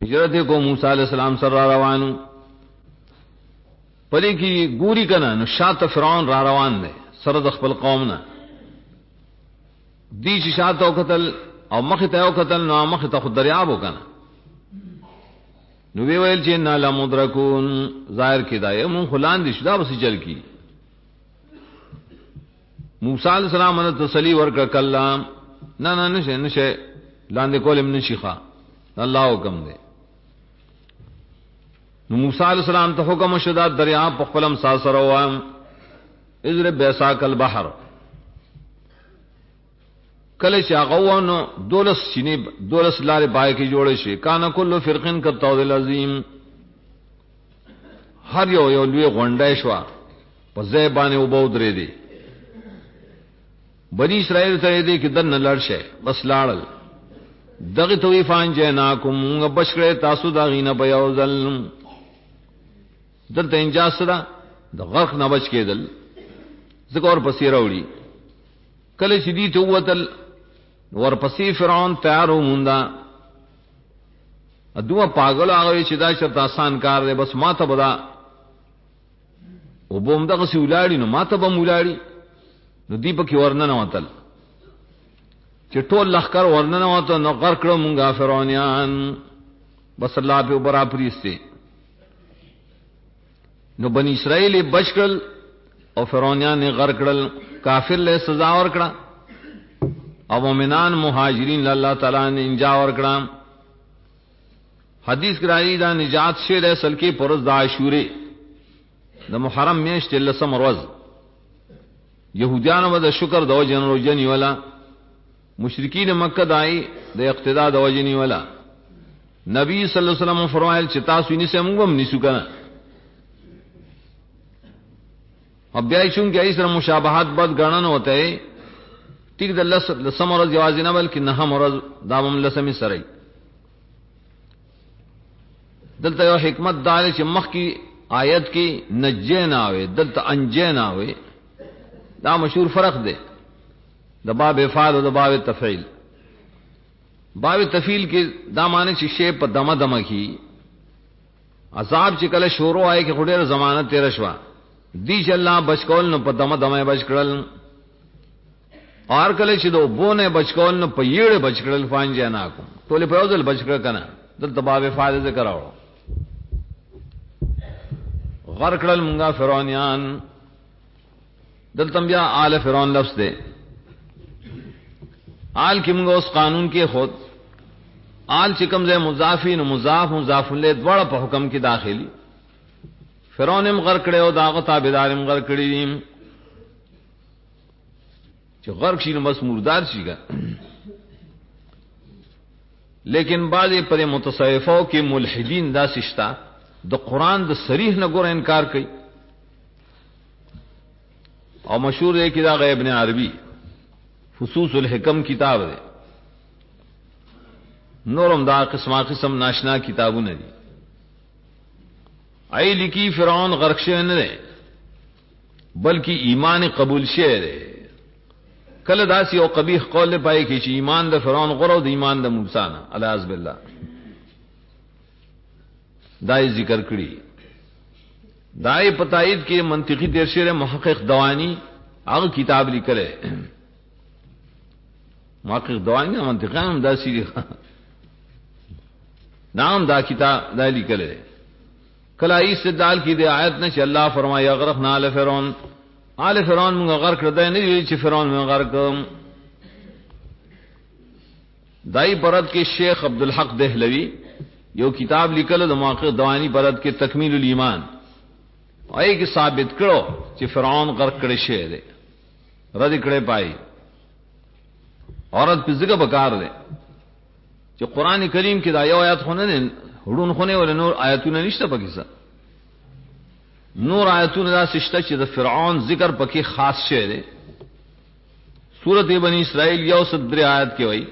هجرت کو موسی علیہ السلام سره روانو پدې کې ګوري کنه نو شاته فرعون را روان دی سره د خپل قوم نه دی چې شاته قتل او مخ ته قتل نو مخ ته خو دریاب وکنه نو وی ویل چې ان لا مدرکون ظاهر کدايه مون خلان دي شدا بس چل کی موسی علیہ السلام نے تسلی ورکړه کلام نه نشه لاندې کولم نشيخه الله حکم دی نو موسی علیہ السلام ته حکم شدا دریاب په خپلم ساسره وام اذر بیساک البحر کله چې هغه ونه دولس شینی دولس لارې پای کې جوړې شي کان کل فرقین کالطود العظیم هر یو لوی غونډه شو په ځای باندې وبو درې دي بنی اسرائیل ته دې کې دن لړشه بس لاړل دغه تویفان جناکم بشکره تاسو دا غینه په یو ځل دلته انجاز سره د غرق نه بچ کېدل ذکر پسې راوړي کله چې دې ته وتل ورپسې فرعون تیارو موندا ادوه پاگل هغه چې دا شرط آسان کار دی بس ما ته بدا او بوم دغه سی ولاړی نو ما ته به مولاړي نو دی پکې ورننه وتل چې ټول لخر ورننه وته نو غرق کړو مونږه فرعونیان بس الله په برابرۍ سي نو بنی اسرائیل بچکل او فرعونیان نے غرق کړل کافر له سزا ورکړه او مومنان مهاجرین الله تعالی نے انجا ورکړه حدیث کرائی دا نجات شیر اصل کی پرز دا عاشوری دا محرم میشت لسم روز یہودیانو دا شکر دا وجن روجنی والا مشرکین مکہ دائی دا اقتداء دا وجنی والا نبی صلی اللہ علیہ وسلم فرمائل چتا سوینی سے منگم نیسو کنا اب بیائی چونکہ اس طرح مشابہات بد گرنن ہوتا ہے ٹھیک دا لسم روز جوازی نہ بلکہ نہم روز دامم لسمی سرائی دلتا یو حکمت دارے چې مخ کی آیت کی نجینا ہوئے دلتا انجینا ہوئے دا مشہور فرق دے دا باب افعال و دا باب تفعیل باب تفعیل کی دا معنی چې شی په دمه دمه کی عذاب چې کله شروع آئے کہ خډیر زمانہ تیر شوا دی چې الله بچکول نو په دمه دمه بچ کړل اور کله چې دو بونه بچکول نو په یړه بچ کړل فانجه نه کو ټول په ځل بچ کړ کنه دلته باب افعال ذکر راو غرق کړل مونږه فرعونیان دلته بیا آل فرعون لفظ دے آل کی مونږه اوس قانون کې خود آل چې کوم ځای مضافین و مضاف له دواړه په حکم کې داخلي فرعون هم غرق کړي او داغه تابعدار هم غرق کړي چې غرق شي نو بس مردار شيګا لیکن بعضی پر متصوفوں کے ملحدین دا سشتا دا قرآن دا صریح نہ گور انکار کی اور مشہور ہے کہ دا ابن عربی فصوص الحکم کتاب ہے نورم دا قسم ناشنا کتابوں نے دی اے لکی فرعون غرق شے نہ بلکہ ایمان قبول شے ہے کله داسی او قبیح قول پای کی چې ایمان د فرعون غرو د ایمان د موسی نه الیاذ بالله دای ذکر کړی دای پتاید کې منطقی تفسیر محقق دوانی هغه کتاب لیکل محقق دوانی منطقاً هم داسی نام دا کتاب دا لیکل کله استدلال کی د آیت نه چې الله فرمایا غرقنا علی فرعون آل فرعون مونږ غرق کړ دای نه وی چې فرعون مونږ غرق دای پرد کې شیخ عبدالحق دہلوی یو کتاب لیکل د محقق دوانی پرد کې تکمیل الایمان آی کې ثابت کړو چې فرعون غرق کړي شه ده رد کړي پای اورت په ځګه بکار ده چې قران کریم کې دا یو آیات خونه نه هډون خونه ول نور آیاتونه نشته پکې څه نور آیتون دا سشتا چې د فرعون ذکر پکې خاص شی دی سورۃ بنی اسرائیل یو صدر آیت کې وای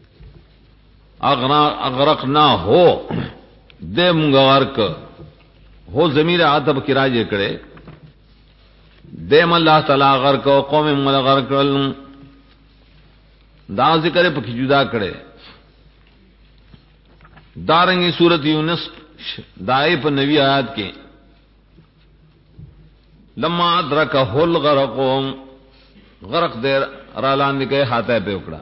اغرقنا ہو دے مونږ غرق ہو ضمیر عتب کې راځي کړي دے م الله تعالی غرق او قوم مل غرق کړل دا ذکر پکې جدا کړي دارنگی سورت یونس دائے پر نوی آیات کے لما ادرکہ الغرق غرق دیر رالان کے ہاتھے پہ اکڑا.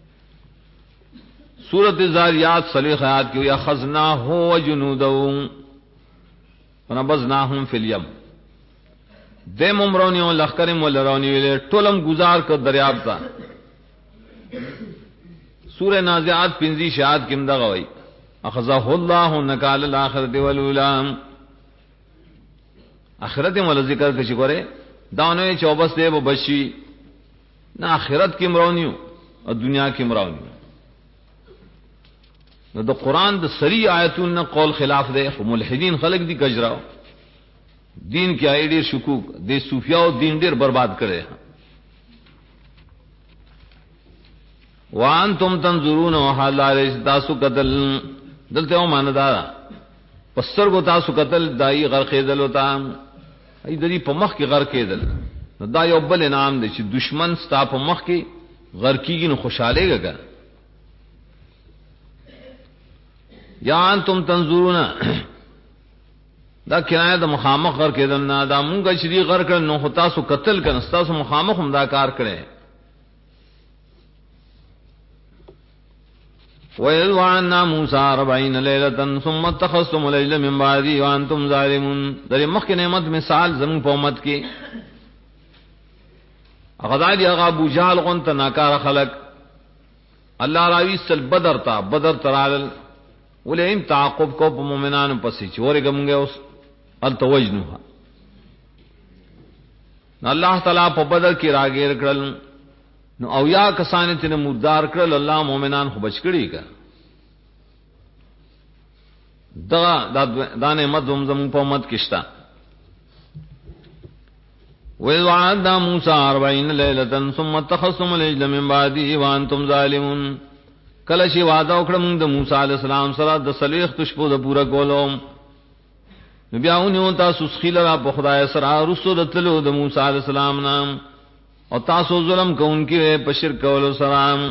سورت زاریات صلیخ آیات کی اخذناہ وجنودہ فنبذناہم فی الیم. دیم امرونیوں لخکرم ولرونی ویلے ٹولم گزار کر دریاب تا. سورہ نازعات پنزی شہاد کم دغوئی اخذہ اللہ نکال الاخرت والولام. آخرت والا ذکر کچھ کرے دانوی چوبس دے وہ بشی نہ آخرت کی مرونیوں اور دنیا کی مرونیوں. نو دا قرآن دا سری آیتون نہ قول خلاف دے ملحدین خلق دی کجراو دین کی آئی دیر شکوک دے صوفیاء دین دیر برباد کرے. وانتم تنظرون وحال تاسو قتل دلتے ہو مانا دارا پسر کو تاسو قتل دائی غرقے دل ہوتا ای دری پا مخ کی غرقے دل دا یو بل انعام دے چی دشمن ستا پا مخ کی غرقی گی نو خوشحالے گا گر. یا انتم تنظرون دا کنایہ دا مخامخ غرقے دل نا دا مونگا چری غرقے نو خطاسو قتل کن ستاسو مخامخ ہم دا کار کرے. وَإِذْ وَعَدْنَا مُوسَىٰ 40 لَيْلَةً ثُمَّ اتَّخَذْتُمُ الْعِجْلَ مِن بَعْدِهِ وَأَنْتُمْ ظَالِمُونَ. در مخ کی نعمت مثال زمین پا امت کی اغدائی اغا ابو جہل غنت ناکار خلق اللہ راوی سل بدر تا بدر ترالل ولی ام تعاقب کو پا مومنان پسی چوری گمگے اس التوجنوها. اللہ تعالیٰ پا بدر کی راگیر کرل نو اویا کسانی تینے مردار کرل اللہ مومنان خو بچ کری کا دا نعمت زمزم پا امت کشتا. وَإِذْ وَعَدْنَا مُوسَىٰ 40 لَيْلَةً ثُمَّ اتَّخَذْتُمُ الْعِجْلَ مِن بَعْدِهِ وَأَنْتُمْ ظَالِمُونَ. کلشی وعدہ اکڑم دا موسیٰ علیہ السلام سرا دا سلیخ تشپو دا پورا کولوم نبیاؤنیوں تاسو سخیل را پا خدای سرا رسو دا تلو دا موسیٰ علیہ السلام نام اور تاسو ظلم کو ان کی پشر کولو سرام.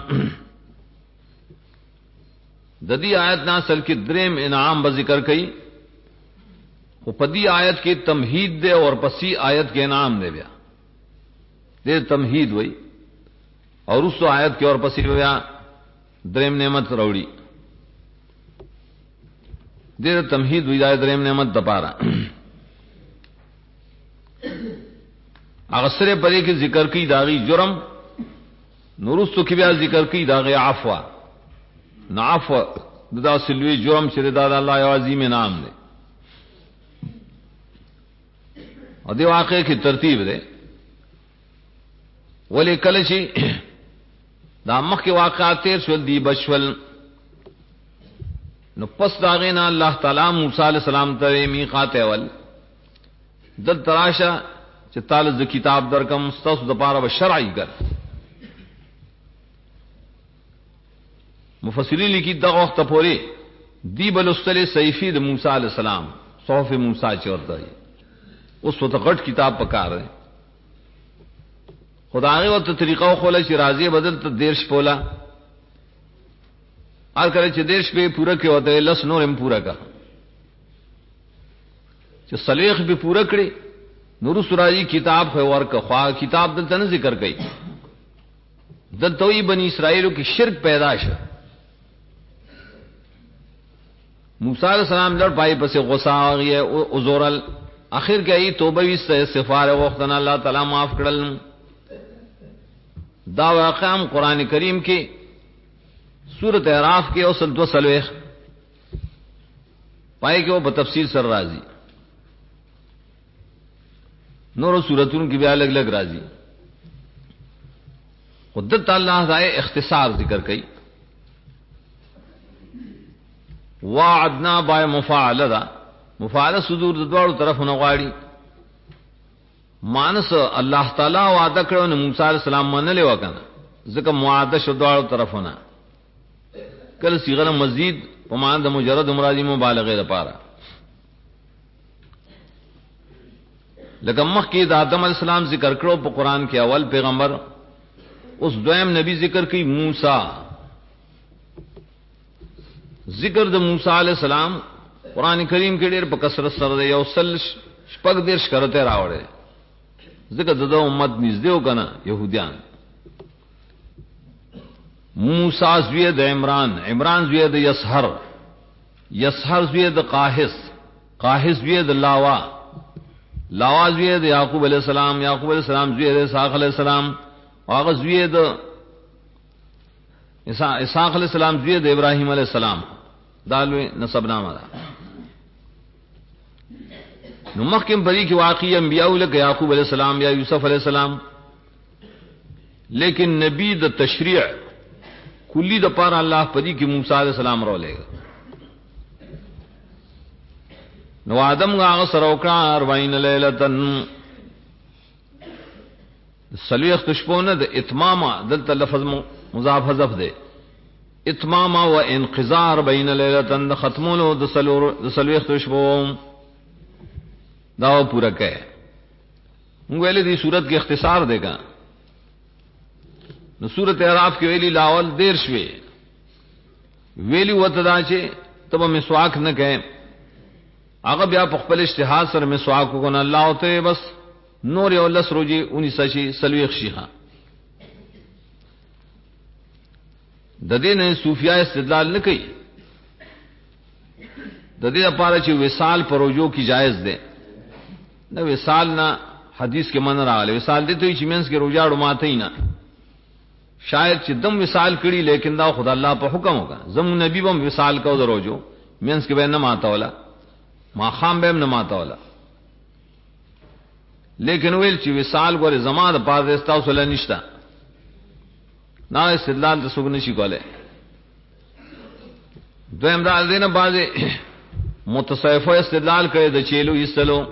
ددی آیت ناسل کی دریم انعام بذکر کئی وہ پدی آیت کی تمہید دے اور پسی آیت کے انعام دے بیا دے تمہید ہوئی اور اس تو آیت کے اور پسی بیا دریم نعمت روڑی دے تمہید ہوئی جائے دریم نعمت دپارا. اغسر پرے کی ذکر کی داغی جرم نورستو کی بیا ذکر کی داغی عفو نا عفو دا سلوی جرم چرے دادا اللہ عظیم نام دے اور دے واقعے کی ترتیب دے ولی کلچی دا مخ کے واقعات تیر شول دی بشول نو پس داغینا اللہ تعالی موسیٰ علیہ السلام ترے میقات اول دل تراشا چه تالز کتاب درکم ستاسو دپارا و شرعی گر. مفسرین لکی دا وقت پوری دی بلستل سیفی دا موسیٰ علیہ السلام صحف موسیٰ چورتا ہے اس وقت غٹ کتاب پکار رہے خدا آگے وقت طریقہ خولا چی راضی بدل تا دیرش پولا آر کرے چی دیرش پہ پورا کے ہوتا ہے لس نورم پورا کا چی صلیخ پہ پورا کرے نور سراجی کتاب ہے ورک خواہ کتاب دلتا نہ ذکر گئی دلتوئی بنی اسرائیلوں کی شرک پیداش موسیٰ علیہ السلام لڑ پائی پس غصہ آگئی ازورل آخر کیا ای توبوی استغفار وقتنا اللہ تعالیٰ معاف کرل. دا واقعام قرآن کریم کی سورت اعراف کے اوسل دو سلویخ پائے کہ وہ بتفصیل سر راضی نور سورتون کی بھی الگ الگ راضی قدرت اللہ دائے اختصار ذکر کئی وعدنا بائے مفاعل دا مفاعل صدور دوار طرف نغاڑی مانس اللہ تعالی وعدہ کرو نے موسیٰ علیہ السلام من لے وکنا ذکر معادش دوار طرف ہونا کل صیغہ مزید پمان دا مجرد امراضی مبالغے دا پارا لیکن مخ کی دا آدم علیہ السلام ذکر کرو پا قرآن کے اول پیغمبر اس دویم نبی ذکر کی موسیٰ ذکر د موسی علیہ السلام قران کریم کې ډېر په کثرت سره دی، یو سل شپږ دیرش کرته راوړل. ذکر د امت نږدې وکنه يهوديان. موسی زوی د عمران، عمران زوی د یسحر، یسحر زوی د قاهس، قاهس زوی د لاوا، لاوا زوی د یعقوب علیہ السلام، یعقوب علیہ السلام زوی د اسحاق علیہ السلام، هغه زوی د اسحاق علیہ السلام زوی د ابراهیم علیہ السلام. دالوی نسب نامه ده. نو مخکم بری کی واقعی انبیاء لک یعقوب علیہ السلام یا یوسف علیہ السلام، لیکن نبی د تشریع کلی د پار الله پدی کی موسی علیہ السلام رو لے گا. نو آدم غا سره وکړه 40 لیلتن، سلیخ تشبونه د اتماما دلته لفظ مضاف حذف ده، اتماما و انقذار بین لیلتن د ختمونو د سلیخ تشبو دا پورا کہے. ویلی دی صورت کی اختصار دے گا. نو صورت اعراف کی ویلی لاول دیر شوی ویلی وتدا چې تب مسواک نہ کہے، هغه بیا په خپل اجتهاد سره مسواک کو نه الله ته بس نور یو لس روزي 19 شي سلويخ شيخه. د دې نه صوفیا استدلال نه کوي، د دې لپاره چې وصال پروجو کی جائز ده. نو وصال نه حدیث کې من راغلی، وصال دې ته چې مینس کې روجاړو ماته نه، شاید چې دم وصال کړي لیکن دا خدای الله په حکم وکړه. زمو نبی بم وصال کو دروجو مینس کې به نه ماته ولا ما خام به نه ماته ولا، لیکن ویل چې وصال ګوره زما د پاره استاو سره نشتا، نه استدلال د سګ نشي کوله. دویم دا دینه بعضی متصوفه استدلال کوي د چیلو ایستلو،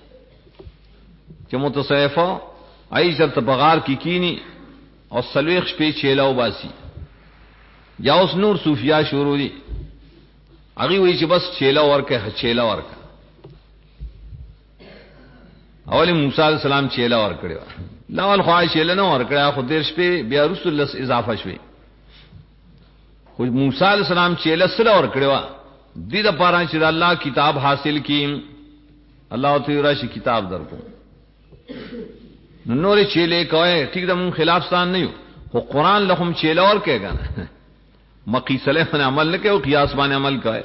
چې متصوفه ای چرته بغار کی کینی او سلويخ شپې چیلاو باسي، یا اوس نور صوفیا شروع دي هغه وی چې بس چیلا ورکه چیلا ورکه. اول موسی علیہ السلام چیلا ور کړو، لاول خواهش چیلا نه ور کړا، خو دیر شپې بیا رسول الله اضافه شوی. خو موسی علیہ السلام چیلا سره ور کړو دې د پاره چې الله کتاب حاصل کیم، الله تعالی راشي کتاب درکو. نو نورې چیلې کوي ٹھیک ده، مون خلاف ستان نه یو، خو قران لهم چیلا ور کوي کنه مقیس علیہ باندې عمل نه کوي او قیاس باندې عمل کوي.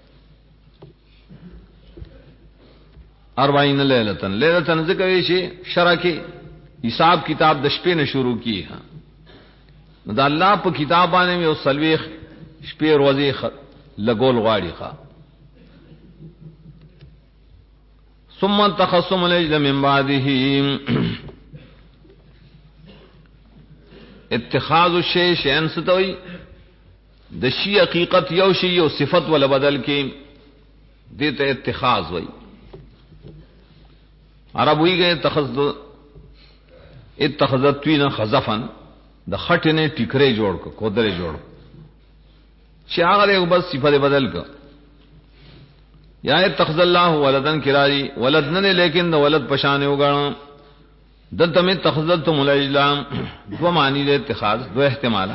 40 لیلتن، لیلتن ذکر شي شرع کې حساب کتاب د شپې نه شروع کی ها. نو د الله په کتاب باندې یو سلويخ شپې ورځې لګول غواړي ښا. ثم تخصم العجل من بعده، اتخاذ الشيء شيئا ستوي د شی حقیقت یو شی یو صفت ولا بدل کې دته اتخاذ وای. عرب وی گئے اتخذت توینا خزفن د خټنه ټیکره جوړ کو کودره جوړ چې هغه بس صفت بدل کو. یا اتخذ الله ولدن کرای ولد نه لیکن د ولد پشانه وګڼو. دلته می اتخذت ملجلام دو معنی د اتخاذ دو احتمال.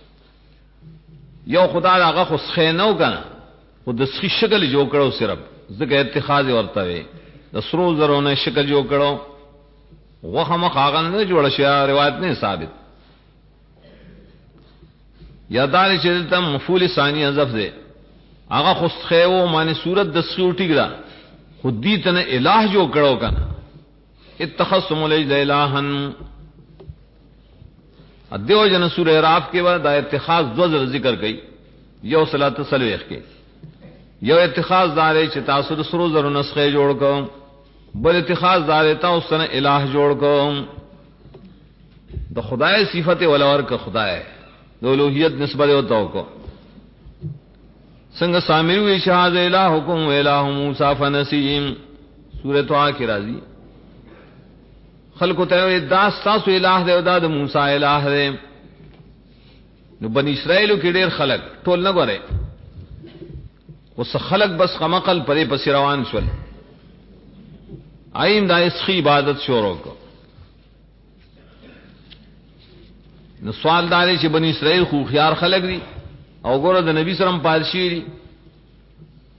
یو خدای هغه خو خینو کنه خو د سخی شکل جوړ کړو صرف ځکه اتخاذ ورته وي، د سرو زرونه شکل جوړ کړو وغه مخاغن نه جوړ شي، روایت نه ثابت. یادار چې دلته مفعول ثانی حذف ده، هغه خو خیو معنی صورت د سخی ټیګرا خود دې ته الہ جوړ کړو کنه. اتخذتم الہن دیو جن سورہ اعراف کے بعد اتخاذ دو ذکر ذکر کئی، یو صلاۃ سلویخ کے یو اتخاذ دار چې تاسو د سرو زرو نسخه جوړ کوم، بل اتخاذ دار تاسو سره الہ جوړ کوم. د خدای صفت ولور کا خدای د الوهیت نسبت وتاو کو څنګه سامری وی شهاد الہکم و الہ موسی فنسیم سورۃ طه کی راضی خلق ته دا تاسو الہ دی او دا د موسی الہ دی. نو بنی اسرائیل کې ډېر خلق ټول نه غره وس خلق بس قمقل پرې پس روان شول، ایم دا اسخی عبادت شروع کو. نو سوال داري چې بنی اسرائیل خو خيار خلق دي او ګوره د نبی سره پادشي دي،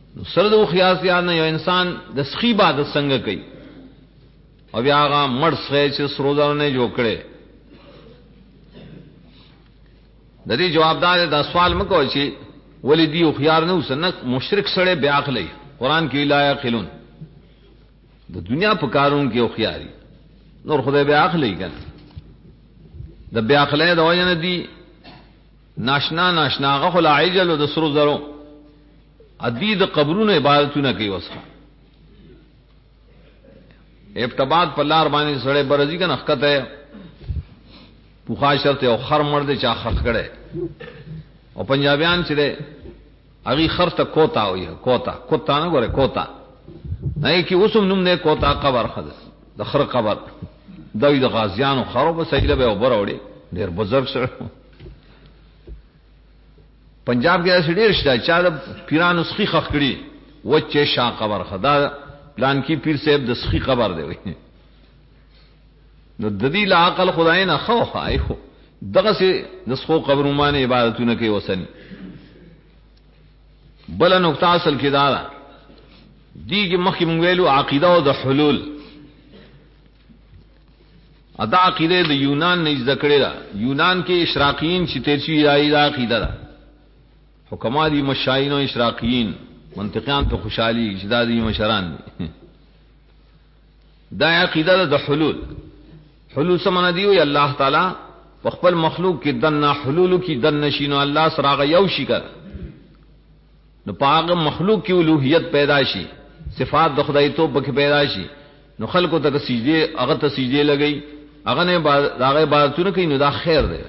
سره د خیاسیا نه یو انسان د سخی عبادت څنګه کوي او بیا هغه مړ سخی چې سروزانه نه جوړ کړي. د دې جوابدار دا سوال مکو چې ولی دی خو خيار نه وسنه مشرک سره بیا عقلی قران کې لا یقلون د دنیا په کارون کې خو خياري نور خدای بیا عقلی کنه د بیا عقلی د وجه نه دی ناشنا غه خلا عجل د سرو زرو عدید قبرونو عبادتونه کوي وسخه ابتباد په لار باندې سړې برزي کنه حقته پوخا شرط او خر مرده چا خخ کړي او پنجابیان چې هغه خر ته کوتا وي کوتا نه ګوره کوتا نه کی اوسم نوم نه کوتا قبر خد د خر قبر دوی د غازیانو خرو په سجده به وبر وړي ډیر بزرگ سره پنجاب کې اسې ډیر شته چا د پیرانو سخی خخ کړي وچه شا قبر خدا پلان کی پیر صاحب د سخی قبر دی وي نو د دې لا عقل خدای نه خو خایخو دغه سي نسخو قبرونه عبادتونه کوي وسني بل نقطه اصل کې دا دی چې مخکې مونږ ویلو عقیده او د حلول ادا عقیده د یونان نه ذکرې ده یونان کې اشراقیین چې تیرچی راي دا عقیده ده حکما دي مشاین او اشراقیین منطقيان ته خوشحالي شدادي مشران دا عقیده د حلول سمنا دی وی الله تعالی په خپل مخلوق کې دنه حلول کې دنه شینو الله سراغ یو شي کړ نو پاغه مخلوق کې الوهیت پیدا شي صفات د خدای توب کې پیدا شي نو خلقو ته سجده هغه ته سجده لګي هغه نه هغه عبادتونه کوي نو دا خیر دی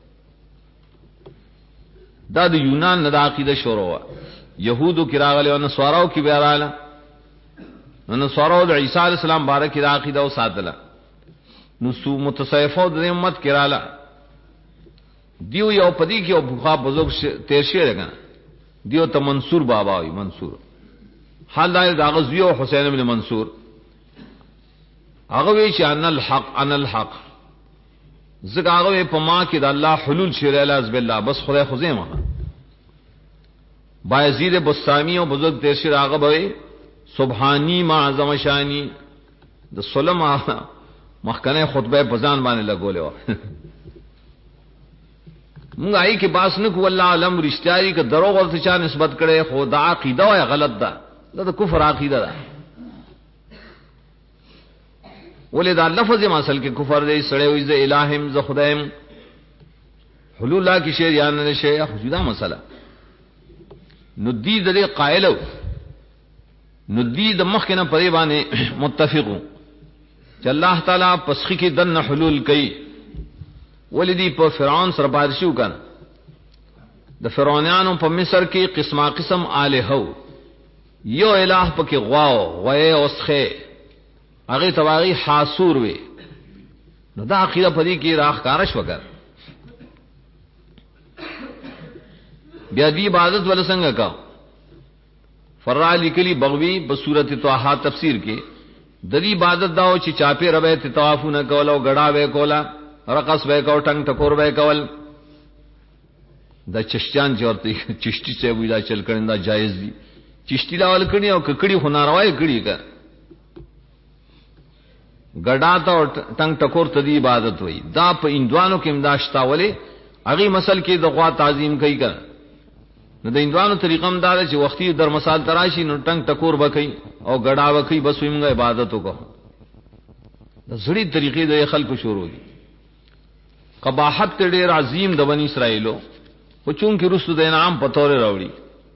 دا د یونان نه د عقیده شروع يهودو کې راغلي او نصاراو کې بیا رااله نو نصاراو د عیسی علی السلام بارک د عقیده او ساتله نو سو متصوفو د امت کې رااله دیو یو پدی کې او بوخا بزرگ تیر شي لګا دیو ته منصور بابا وي منصور حال دا غزوی او حسین ابن منصور هغه وی چې ان الحق زګ هغه په ما کې د الله حلول شری الاذ بالله بس خدای خزیمه بایزید بستامی او بزرگ تیر شي هغه وی سبحانی ما اعظم شانی د سلم مخکنه خطبه بزان باندې لګولې و مونږ آی کې باس نه کو الله علم رښتیاري ک دروغ ورته چا نسبت کړي خدا عقیده وای غلط ده دا کفر عقیده ده ولې دا لفظ اصل کې کفر دی سړی وي ز الہم ز خدایم حلول الله کې شی یا نه شی جدا مسله نو دی د قائل نو دی د مخکنه پرې باندې متفقو چې الله تعالی پسخي کې دن حلول کوي ولدي په فرعون سره بارشو کنه د فرعونانو په مصر کې قسم الہو یو الہ پکې غوای اوسخه هغه تواغي حاسور وي نو دا عقیده پدې کې راخ کارش وکړ بیا دی عبادت ول څنګه کا فرعلی کلی بغوی په سورته طه تفسیر کې د دې عبادت داو چې چاپه ربه ته طوافونه کول او غړا وې کولا رقص وې کو ټنګ ټکور وې کول دا چشتیان چورته چشتی څه وی دا چل کړندا جایز دي چشتی لاول کړي او ککړي خناروای کړي کا غډا ته ټنګ ټکور ته دی عبادت وې دا په اندوانو کې امداشتا ولې هغه مسل کې د غوا تعظیم کوي کا نو د اندوانو طریقم دار چې وختي در مثال تراشي نو ټنګ ټکور وکي او غډا وکي بس ویمغه عبادت وکړه د زړی طریقې د خلکو شروع دي قباحت ډېر عظیم د بنی اسرائیلو خو چون کې رسو د انعام په تور راوړي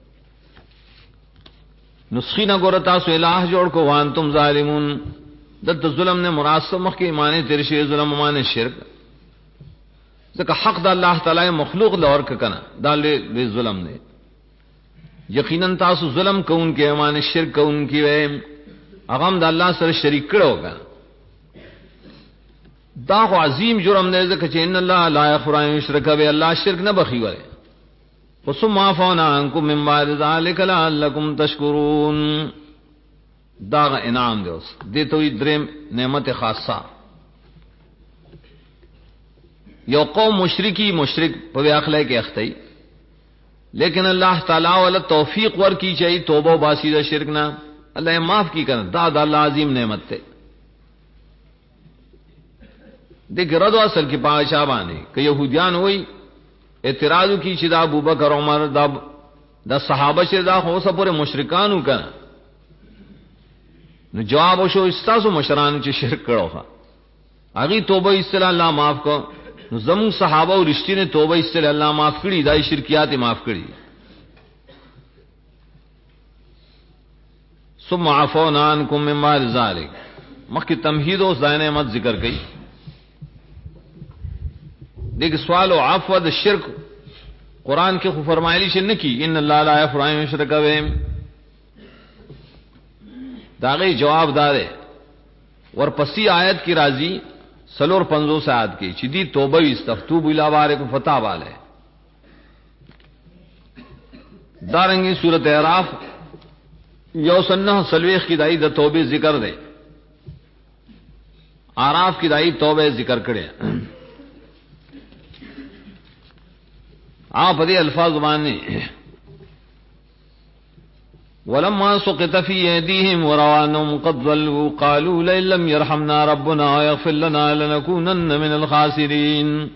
نسخینا ګور تاسو الہ جوړ کو وان تم ظالمون د ظلم نه مراد مخ کې ایمان تیر شي ظلم ایمان شرک ځکه حق د الله تعالی مخلوق لور کنه دا له ظلم نه یقینا تاسو ظلم کوونکې ایمان شرک کوونکې وې هغه د الله سره شریک کړو دا خو عظیم جرم دی ځکه چې ان الله لا یغفر ان یشرک به الله شرک نه بخي وره وسم عفونا عنکم من بعد ذلک لعلکم تشکرون دا انعام دی اوس دې ته دریم نعمت خاصه یو قوم مشرک په اخلاق کې اختی لیکن اللہ تعالی ول توفیق ور کی چاہیے توبہ باسی دا شرک نہ اللہ معاف کی کرنا دا اللہ عظیم نعمت تے دیکھ رد اصل کی پاشا بانے کہ یہودیان ہوئی اعتراض کی چدا ابو بکر عمر دا صحابہ چدا ہو سب پورے مشرکان کا جواب شو استاسو مشران چ شرک کرو ہا اگی توبہ اصطلاح اللہ معاف کو زمون صحابہ اور رشتی نے توبہ اصطلاح اللہ معاف کری دای شرکیات معاف کری ثم عفونا عنکم من بعد ذلک مخ تمہید و نعمت ذکر کی دیکھ سوال و عفو د شرک قرآن کے فرمائلی سے نہ کی ان اللہ لا یغفر ان یشرک بہ داغی جواب دارے اور پسی آیت کی راضی سلور 50 آیت کی چدی توبہ استفتوب الی بارکم فتاب علیہ دارنگی سورۃ اعراف یوسنہ سلویخ کی دائی د توبہ ذکر دے آراف کی دائی توبہ ذکر کرے آپ دے الفاظ زبانی ولما سقط في ايديهم ورواهم قد ضلوا قالوا لئن لم يرحمنا ربنا ويغفر لنا لنكونن من الخاسرين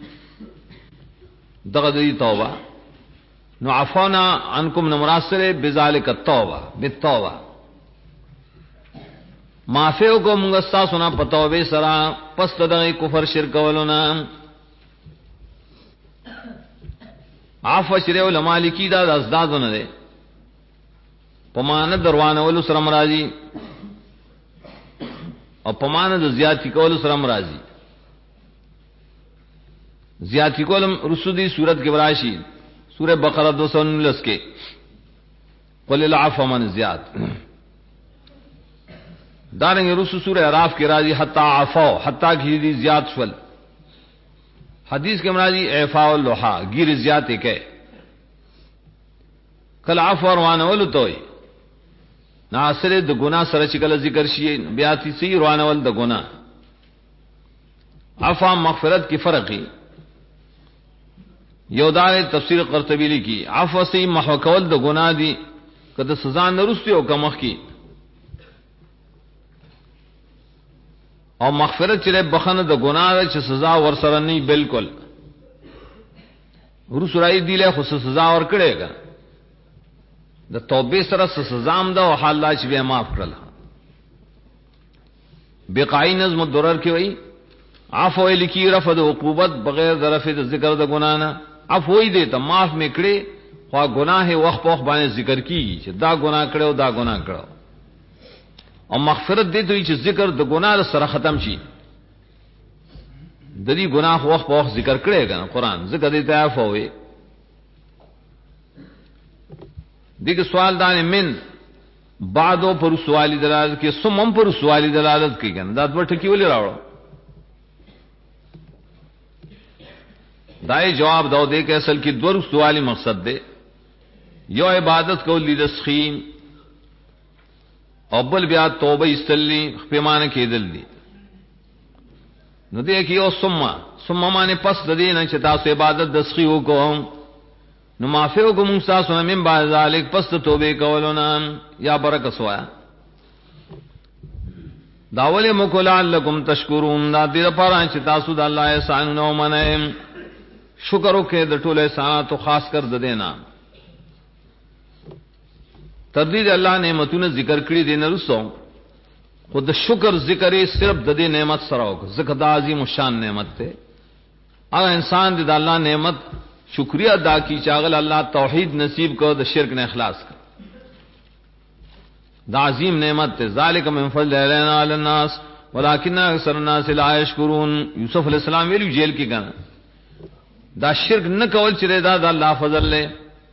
دغدی توبہ نو عفونا عنكم نمراسل بذلك التوبہ بالتوبہ معافیو کو منگستا سنا پتوبے سرا پس تدغی کفر شرک ولنا عفو شریع علماء لکی دا ازدادو ندے پمانه دروانه ول سرم راضی او پمانه د زیاتی کول سرم راضی زیاتی کول رسودی صورت کے براشی سورہ بقرہ 219 کے قل العفو من زیاد دارنگ رسو سورہ اعراف کے راضی حتی عفو حتی کی دی زیاد شول حدیث کے مرادی اعفاء اللحا گیر زیاتی کے کل عفو روانه ول توئی ناصر د گناہ سره چکل ذکر شي بیا تیسی روانول د گناہ عفا مغفرت کی فرقی یودار تفسیر قرطبی لکی عفو سی محو کول د گناہ دی کده سزا نرستی او کمخ کی او مغفرت چره بخنه د گناہ چې سزا ور سره نه بالکل ورسرای دی له خو سزا ور کړي گا د توبې سره سزام ده او حال لا چې به معاف کړل بقای نظم الدرر کې وای عفو لکی رفض عقوبت بغیر ظرف ذکر د ګنا نه عفو دې ته معاف میکړي خو ګناه وخت په باندې ذکر کیږي چې دا ګناه کړو دا ګناه کړو او مغفرت دې ته چې ذکر د ګناه سره ختم شي د دې ګناه وخت په وخت ذکر کړي کنه قران ذکر دې ته عفو وي دیکھ سوال دان من بعدو پر سوالی دلالت کی سمم پر سوالی دلالت کی کنا دا دو ٹھکی ولی راوڑا دائی جواب دو دے کہ اصل کی دو سوالی مقصد دے یو عبادت کو لیدسخیم اول بیا توبہ استلی پیمان کی دل دی نو دے کہ یو سمم مانے پس دینا چتا سو عبادت دسخی ہو کو نو معافیو کو موسی سن من بعد ذلک پس توبه کولنا یا برک سوایا داول مکل لکم تشکرون دا دیر پاران چې تاسو د الله احسان نو منئ شکر وکړه د ټول احسان تو خاص کر د دینا تدید الله نعمتونه ذکر کړی دین رسو خود شکر ذکر صرف د دې نعمت سره وکړه ذکر د عظیم شان نعمت ته هغه انسان د الله نعمت شکریہ ادا کی چاغل اللہ توحید نصیب کو د شرک نے اخلاص کر دا عظیم نعمت تے ذالک من فضل علینا علی الناس ولکن اکثر الناس لا یشکرون یوسف علیہ السلام ویلو جیل کی گنا دا شرک نہ کول چرے دا اللہ فضل لے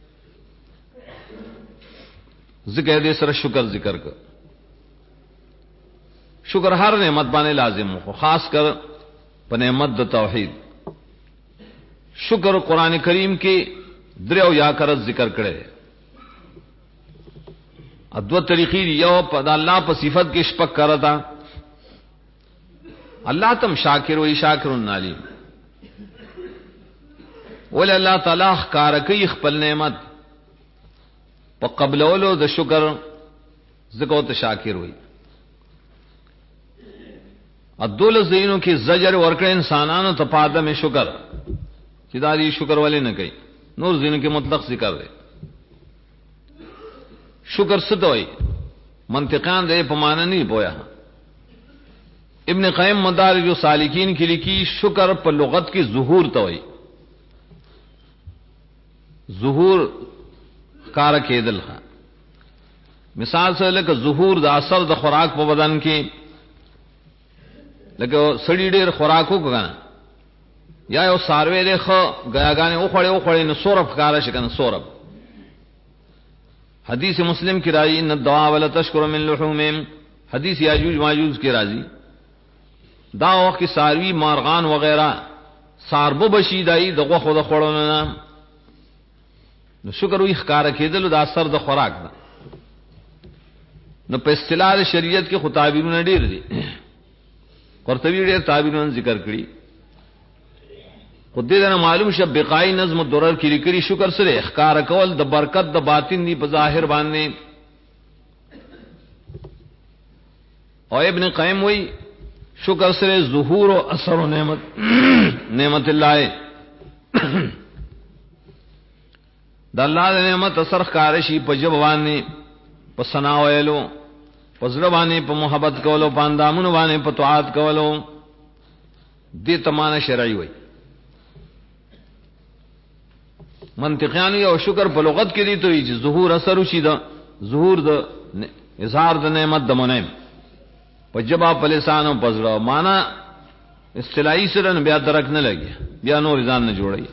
ذکر دے سر شکر ذکر کر شکر ہر نعمت بانے لازم ہو خاص کر نعمت د توحید شکر قرآن کریم کی دریو یا کرت ذکر کرے ادو طریقی یو پدا اللہ پا صفت کی شپک کرتا اللہ تم شاکر و شاکر النالیم ولی اللہ تعالی کارکی خپل نعمت په قبلولو د شکر زکو ته شاکر وي. ادول زینو کې زجر ورکړ انسانانو ته پاده میں شکر چې دا دې شکر ولې نه کوي. نور زینو کې مطلق ذکر دی. شکر څه وایي منطقان دې په معنا نه پویا. ابن قیم مدارج السالکین کې لیکي شکر په لغت کې ظهور ته وایي. ظهور کار کېدل. مثال سره لکه ظهور د اثر د خوراک په بدن کې لکه سړی ډېر خوراکو کنه یا یو ساروی له خو غیاګانې او خړې نو سورب کار شي کنه سورب. حدیث مسلم کی راضی ان الدعاء ولا تشکر من لحومهم حدیث یاجوج ماجوج کی راضی دا وخت کی ساروی مارغان وغیرہ ساربو بشیدای دغه خود خړونه نه نو شکر وی ښکارا کېدل د اثر د خوراک نه. نو په اصطلاح شریعت کې خطابینونه ډیر دي. قرطبی ډیر تعبیرونه ذکر کړي. خو دې نه معلوم شه بقای نظم الدرر کې لیکلي شکر سره ښکارا کول د برکت د باطن دی په ظاهر باندې. او ابن قیم وی شکر سره ظهور او اثر او نعمت الله د الله د نعمت اثر ښکار شي په جواب باندې په ثنا ویلو په زړه باندې په محبت کولو په اندامونو باندې په طاعت کولو دې تمانه شرعي وي. منطقيان یو شکر په لغت کې دي ته چې ظهور اثر وشي دا ظهور د اظهار د نعمت د منعم په جبا په لسان او پزړه معنا اصطلاحي سره بیا درک نه لګي بیا نور ځان نه جوړي.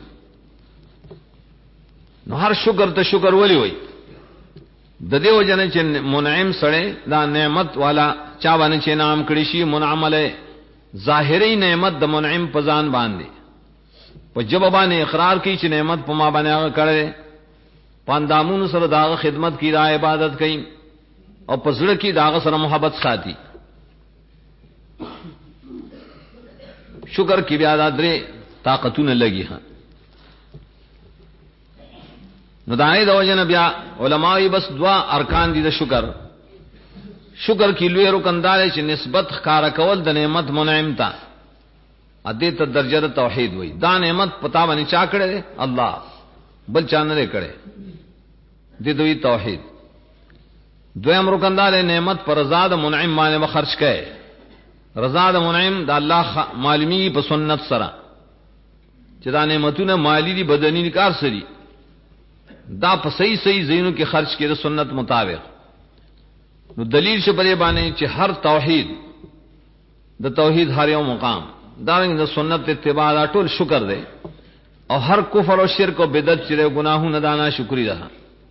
نو هر شکر ته شکر ولي وي د دې وجنه چې منعم سره دا نعمت والا چا باندې چې نام کړی شي منعم له ظاهري نعمت د منعم په ځان باندې په جواب باندې اقرار کوي چې نعمت په ما باندې هغه کړی پاندامونو سره دا خدمت کی دا عبادت کوي او په زړه کې دا سره محبت ساتي. شکر کی بیا دا درې طاقتونه لګي. ها نو دای د وجنه بیا علماء بس دوا ارکان دي د شکر. شکر کی لوی رکندار چې نسبت ښکارا کول د نعمت منعم ته ادې ته درجه توحید وای. دا نعمت پتا باندې چا کړي الله بل چا نه کړي دې دوی توحید. دویم رکندار نعمت پر رضا د منعم باندې خرج کړي. رضا د منعم د الله معلومی په سنت سره چې دا نعمتونه مالی دي بدنی کار سری دا په صحیح زینو کې خرج کړي د سنت مطابق. نو دلیل شپره باندې چې هر توحید د توحید هر یو مقام دا د سنت اتباع دا ټول شکر دی او هر کفر او شرک او بدعت چې ګناهونه دانا شکرې ده.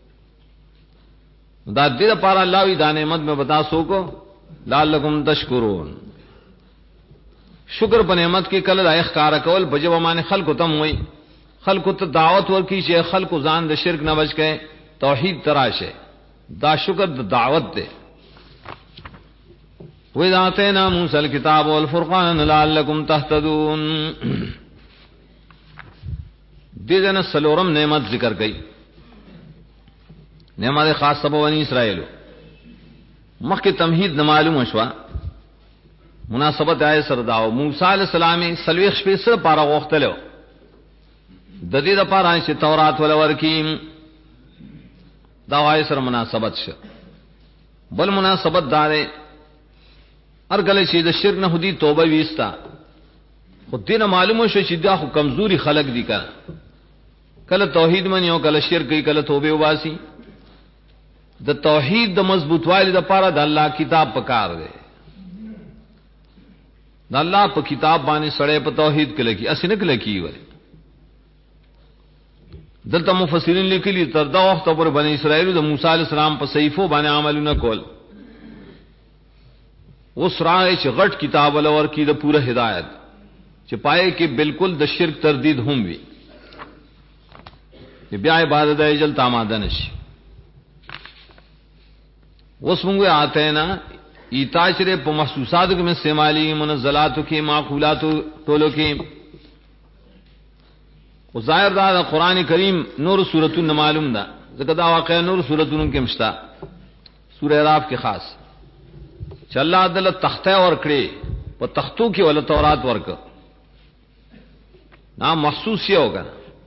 دا دې لپاره الله وی دا نعمت میں بتا سو کو لعلکم تشکرون. شکر په نعمت کې کله د اخکار کول بجو باندې خلق تم وای خلق ته دعوت ورکی چې خلق ځان د شرک نه بچ کړي توحید تراشه دا شکر د دعوت ده. وَإِذَا آتَيْنَا مُوسَى الْكِتَابَ وَالْفُرْقَانَ لَعَلَّكُمْ تَهْتَدُونَ. دې جن سلورم نعمت ذکر کړي. نعمت خاصه په بنی اسرائیل مخکې تمهید نه معلوم شو مناسبت آئے سره داو. موسی علیہ السلام سلويخ شپې سره پاره غوښتلو د دې لپاره چې تورات ولور کې دا وایي سره مناسبت شه. بل مناسبت دار هر کله چې د شرک نه هدي توبه ویستا خو دینه معلومه شو چې دا خو کمزوري خلق دي کړه کله توحید منی او کله شرک کوي کله توبه واسي. د توحید د مضبوطوالي لپاره د الله کتاب پکار دی. د الله په کتاب باندې سړی په توحید کې لګي اسنه کې لګي وره. دلته مفسرین لیکلي تر دا وخت پر بنی اسرائیل د موسی علی السلام په صحیفو باندې عملونه کول. اوس راځي چې غټ کتاب ولور کی د پوره هدایت چې پائے کې بالکل د شرک تردید هم وي بیا عبادت ایجل تاماده نشي. اوس موږ آتے نا ایتاشره په محسوساتو کې استعمالي منزلاتو کې معقولاتو ټولو کې او ظاهر دا قرآن کریم نور سورتون معلوم ده ذکر دا واقعہ نور سورتوں کے مشتا سورہ اعراف کے خاص چل عدل تختہ اور کڑے وہ تختوں کی ولا تورات ورک نہ محسوس یہ ہوگا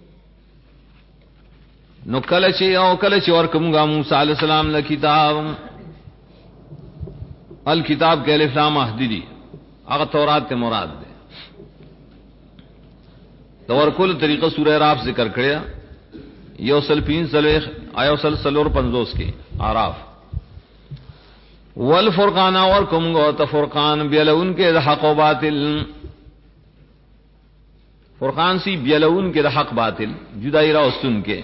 نو کلچی او کلچی ورکم گا موسیٰ علیہ السلام لکتاب الکتاب کے الف لام احدی اگر تورات تے مراد دے دور کل طریقہ سورہ اعراف ذکر کریا یوسل پین سلویخ آیوسل سلور پنزوس کی آراف والفرقان ورکم گو تفرقان بیلون کے حق و باطل فرقان سی بیلون کے حق باطل جدائی راستن کے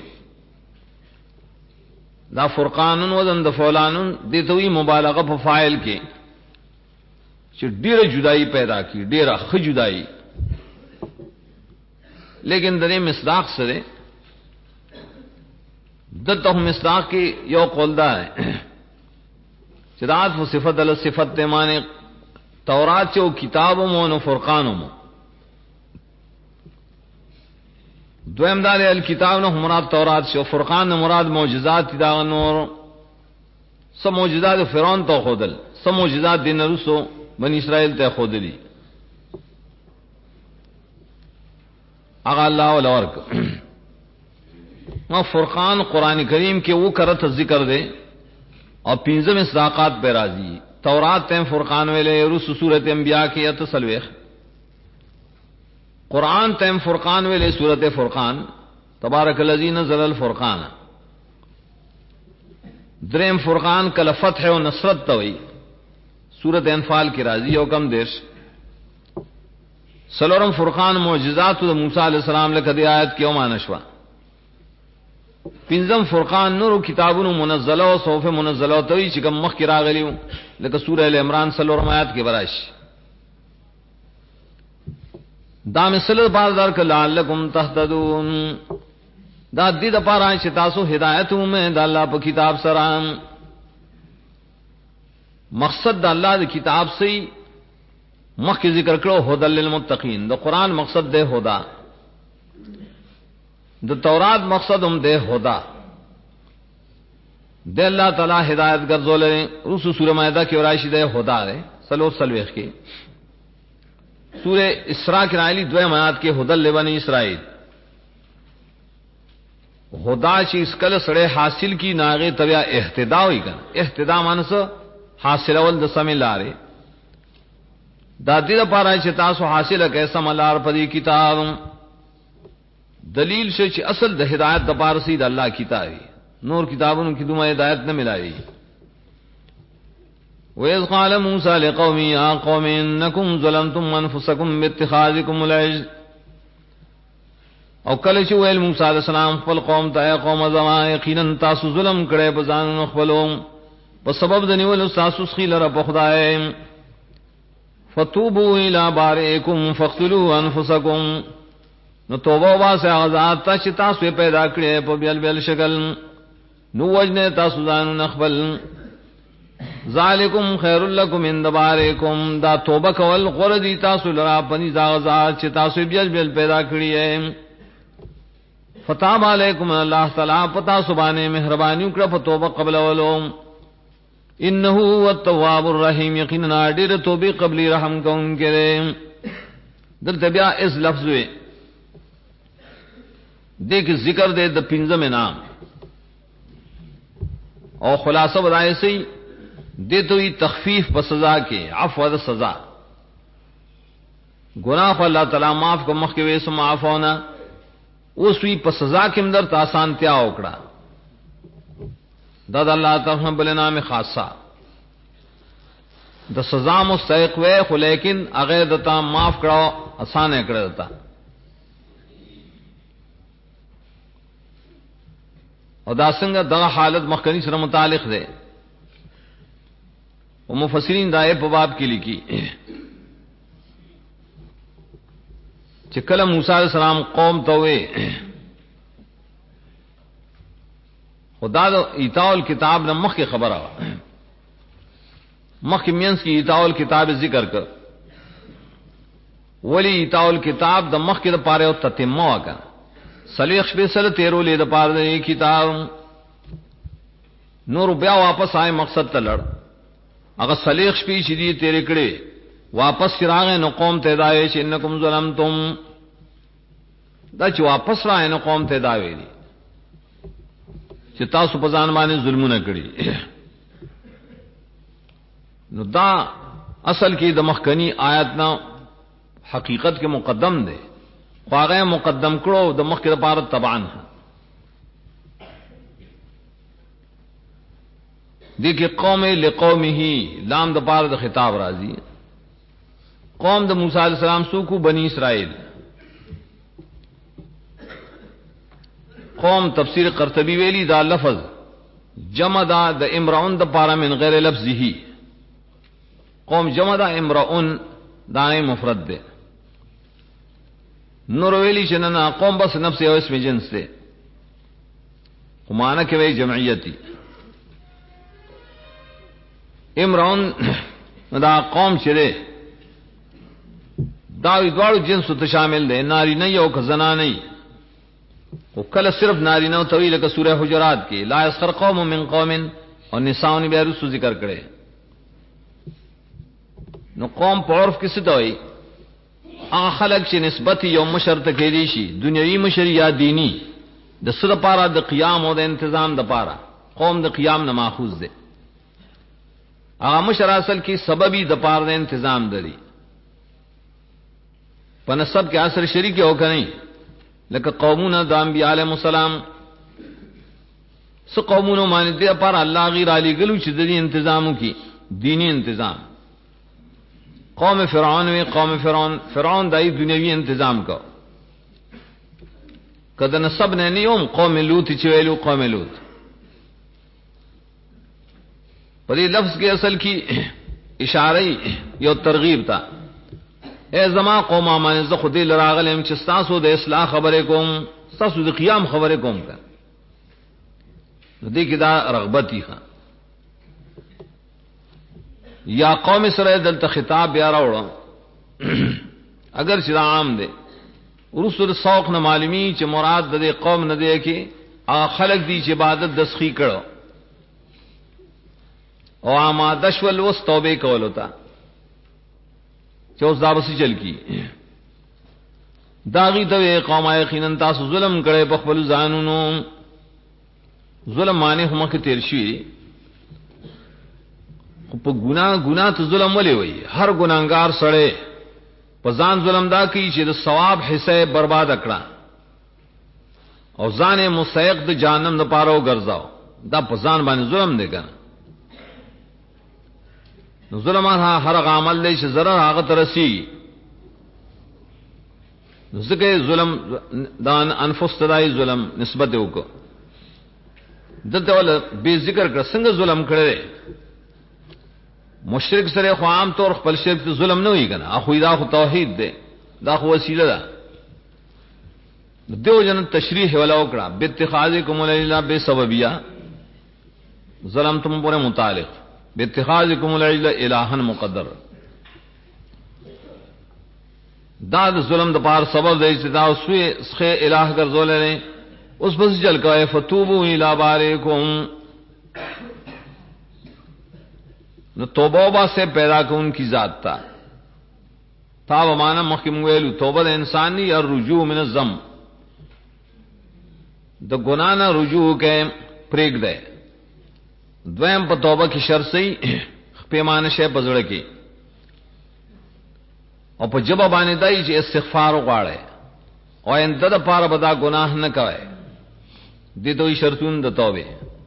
دا فرقان وزن دا فولان دیتوی مبالغہ پا فائل کے چھ دیر جدائی پیدا کی دیر خ جدائی لیکن درے مصداق سرے دتہ مصداق کی یو قولدہ ہے چرات و صفت علی صفت تے مانے تورات چو کتاب مون فرقان مون دویم دار الکتاب نہ مراد تورات شو فرقان مراد معجزات دا نور سب معجزات فرعون تو خودل سب معجزات دین رسو بنی اسرائیل تے خودلی اغا اللہ والورک فرقان قرآن کریم کے وہ کرت ذکر دے اور پینزم اصداقات پہ راضی تورات تیم فرقان ویلے رس سورت انبیاء کی اتسلویخ قرآن تیم فرقان ویلے سورت فرقان تبارک الذی نزل الفرقان دریم فرقان کل فتح و نصرت توئی سورت انفال کی راضی او کم دیش سلورم فرقان معجزات موسیٰ علیہ السلام لکھدی آیت کیوں مانشوا پنزم فرقان نور کتابن منزلہ و صوف منزلہ توئی چکم مخ کی راغلیوں لکہ سورہ ال عمران سلورم آیت کے براش دام سلط بازدار کا لعلکم تہتدون دا دید پارا چتاسو ہدایتوں میں دا اللہ پا کتاب سرام مقصد دا اللہ دا کتاب سے مخ کی ذکر کرو ہدى للمتقین دا قرآن مقصد دے ہدا دا تورات مقصد ہم دے ہدا دے اللہ تعالی ہدایت گرزو لے رسو سورہ مائدہ کی ورائشی دے ہدا دے سلو سلویخ کی سورہ اسراء کی رائلی دوے منات کے ہدى لبنی اسرائیل ہدا چی اسکل سڑے حاصل کی ناغے طبیع احتدا ہوئی کن احتدا مانسا حاصل اول دا سمی لارے دا دید پارا چی تاسو حاصل کیسا ملار پدی کتاب دلیل سے چی اصل دا ہدایت دا پارسی دا اللہ کتابی نور کتابوں کی دماء ہدایت نہ ملائی وَإِذْ قَالَ مُوسَى لِقَوْمِهِ يَا قَوْمِ إِنَّكُمْ ظَلَمْتُمْ أَنفُسَكُمْ بِاتِّخَاذِكُمُ الْعِجْلَ او کله چې ویل موسی علیہ السلام خپل قوم ته قوم زما یقینا تاسو ظلم کړی په ځان خپلو په سبب د نیول تاسو خیلره په خدای فتوبوا الى بارئکم فاقتلوا انفسکم نو توبه واسه آزاد چې تاسو پیدا کړی په بیل بیل شکل نو وجنه تاسو ځان نخبل ذالکم خیر لکم عند بارئکم دا توبه کول غردی تاسو لرا پنی ذات چې تاسو بیل بیل پیدا کړی ہے فتاب علیکم اللہ تعالی پتا سبحانه مہربانی کړه په توبه قبل ولوم انه هو التواب الرحیم یقینا ډیر توبه قبلی رحم کون کړي دلته بیا اس لفظ وي دیکھ ذکر دے د پنځم نام او خلاصہ بدائے سی دے تو یہ تخفیف په سزا کې عفو د سزا گناہ اللہ تعالی معاف کو مخ کې وې سم عفونا اوسوی په سزا کې اندر آسانتیا وکړه دا د الله تعالی بل نام خاصه د سزا مستحق وې خو لیکن هغه دتا معاف کړه آسان کړه دتا او دا څنګه دغه حالت مخکنی سره متعلق ده او مفسرین دا په باب کې لیکي چې کله موسی علیہ السلام قوم ته وې خدا د ایتاء الکتاب نه مخکې خبره مخکې مینس کې ایتاء الکتاب ذکر کړ ولی ایتاء الکتاب د مخکې د پاره او تتمه وکړه سلیخ به سره تیرو لید پاره د کتاب نور بیا واپس آئے مقصد ته لړ هغه صلیخ شپې چې دی تیرې کړې واپس راغې نو قوم ته دایې چې انکم ظلمتم دا چې واپس راغې نو قوم ته داوي دي چې تاسو په ځان باندې ظلمونه کړی نو دا اصل کې د مخکنی آیت نه حقیقت کې مقدم دی خو هغه مقدم کړو د مخکې لپاره تبعا دی کې قوم لقومه لام د پاره د خطاب راځي قوم د موسی علیہ السلام سوکو بنی اسرائیل قوم تفسیر قرطبی ویلی دا لفظ جمع دا د امرؤن د پاره من غیر لفظه قوم جمع دا امرؤن دا مفرد ده نور ویلی شننا قوم بس نفس او اسم جنس ده ومعنی کې وی جمعیتی امرؤن دا قوم چره دا دوړو جنس ته شامل ده ناری نه یو که زنا نه او کله صرف ناری نه طویل که سورہ حجرات کې لا یسخر قوم من قوم او نساء نے بیا رسو ذکر کړي نو قوم په عرف کې څه دوی هغه خلق چې نسبت یو مشر ته کېدی شي دنیوي مشر یا دینی د سره پاره د قیام او د انتظام د پاره قوم د قیام نه ماخوذ ده هغه مشر اصل کې سببي د پاره د انتظام دري په نسب کې اثر شریک او کني لکه قومونه د انبیاء علیهم السلام سو قومونه باندې د پر الله غیر علی ګلو چې د انتظامو کې دینی انتظام قوم فرعون و قوم فرعون دای دنیوي انتظام کو کله نسب نه نیوم قوم لوط چې ویلو قوم لوط په دې لفظ کې اصل کې اشاره یو ترغیب تا اے زما قوم امانه زه خو دې لراغلم چې تاسو د اصلاح خبرې کوم تاسو د قیام خبرې کوم کا دې کې دا رغبتي ښه یا قوم سره دلته خطاب بیا راوړو اگر چې عام دی ورسره سوق نه معلومی چې مراد د قوم نه دی کې خلق دی چې عبادت دسخی کړو او آماده شول وس توبه کول ہوتا چوز دا بسی چل کی داغی تو قوم یقینا تاسو ظلم کړي په خپل ځانونو ظلم معنی هم کې تیر شي په ګناه ته ظلم ولې وي هر ګناګار سره په ځان ظلم دا کوي چې د ثواب حصے برباد کړه او ځان مستحق د جهنم د پاره وګرځاو دا په ځان باندې ظلم دی کنه نو ظلم هر عمل دی چې zarar هغه ترسي ځکه ظلم دان انفس تدای ظلم نسبت وکړه دلته ول به ذکر کړ څنګه ظلم کړي مشرک سره خو عام طور خپل شرک ته ظلم نه وي کنه اخو دا خو توحید دی دا خو وسیله ده دیو جن تشریح ولا وکړه باتخاذکم الا بسببیا ظلمتم پر متعلق باتخاذکم العجل الہا مقدر دا د ظلم د پار سبب دی چې دا اوسه څخه الہ ګرځول نه اوس بس جل کوي فتوبوا الی بارکم نو توبه با سے پیدا کون کی ذات تا ومانه مخکم ویلو توبه د انسان نی یا رجوع من الذم د ګنا نه رجوع کې پریګ ده دویم په توبه کې شرطي پیمانه شی پزړه کې او په جواب باندې دای چې استغفار وغواړي او انده د پاره بدا ګناه نه کوي دي دوی شرطون د توبه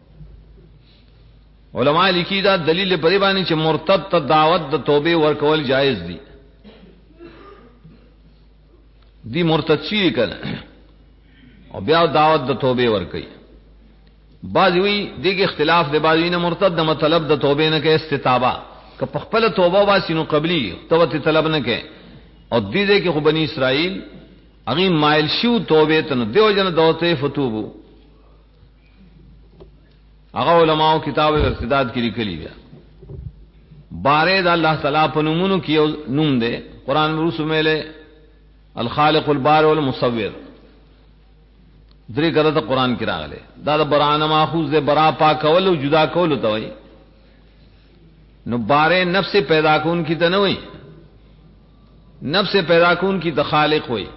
علماء لیکي دا دلیل په دې باندې چې مرتد ته دعوت د توبه ورکول جایز دي دی مرتد شي کنه او بیا دعوت د توبه ورکي بعضی وی دغه اختلاف دی بعضی نه مرتد د مطلب د توبه نه کې استتابه که په خپل توبه واسینو قبلی توبه طلب نه کې او دې کې خو بنی اسرائیل هغه مایل شو توبه ته دیو جن دوته فتوبو هغه علماء کتاب ارتداد کې لیکلي بیا بارے د الله تعالی په نومونو کې نوم دی قران رسومله الخالق البارئ والمصور درې کله ته قران کې راغله دا د برانه ماخوذ دے برا پا کول او جدا کول ته وای نو بارے نفس پیدا کون کی ته نه وای نفس پیدا کون کی ته خالق وای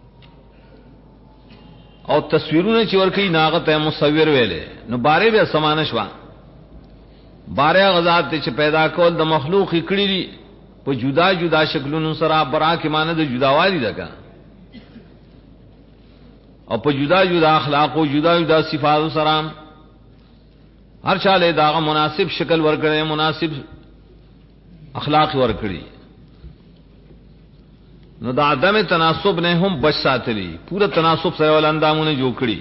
او تصویرونه چې ورکی ناغت مصور ویلې نو بارے به سمانه شوا بارے غزاد ته چې پیدا کول د مخلوق کړي دي په جدا جدا شکلونو سره برا کې معنی د جداوالی ده او په جدا جدا اخلاق او جدا جدا صفات سره هر چاله داغه مناسب شکل ورکړي مناسب اخلاق ورکړي نو دا عدم تناسب نه هم بچ ساتلی پورا تناسب سره ول اندامونه جوړ کړي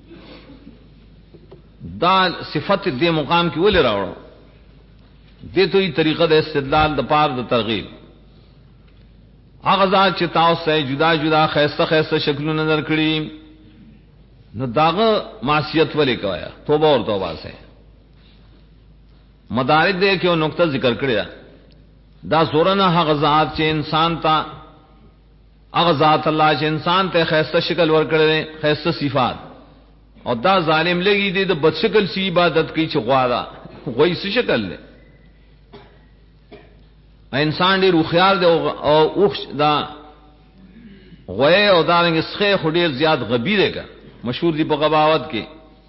دا صفت دې مقام کې ولې راوړو دې ته یې طریقه د استدلال د پار د ترغیب هغه ځان چې تاسو جدا جدا خیسته خیسته شکلونه نظر کړي نو داغه معصیت ولې کوایا توبه اور توبه سے مدارک دې کې یو نقطه ذکر کړی دا زورنه هغه ذات چې انسان ته هغه ذات الله چې انسان ته خیسته شکل ورکړي خیسته صفات او دا ظالم لګي دې د بد شکل سی عبادت کوي چې غواړه غوي څه شکل له انسان دې روخيار دې او اوخ دا غوي او دا رنګ سخه خډیر زیات غبیره کا مشهور دی په غباوت کې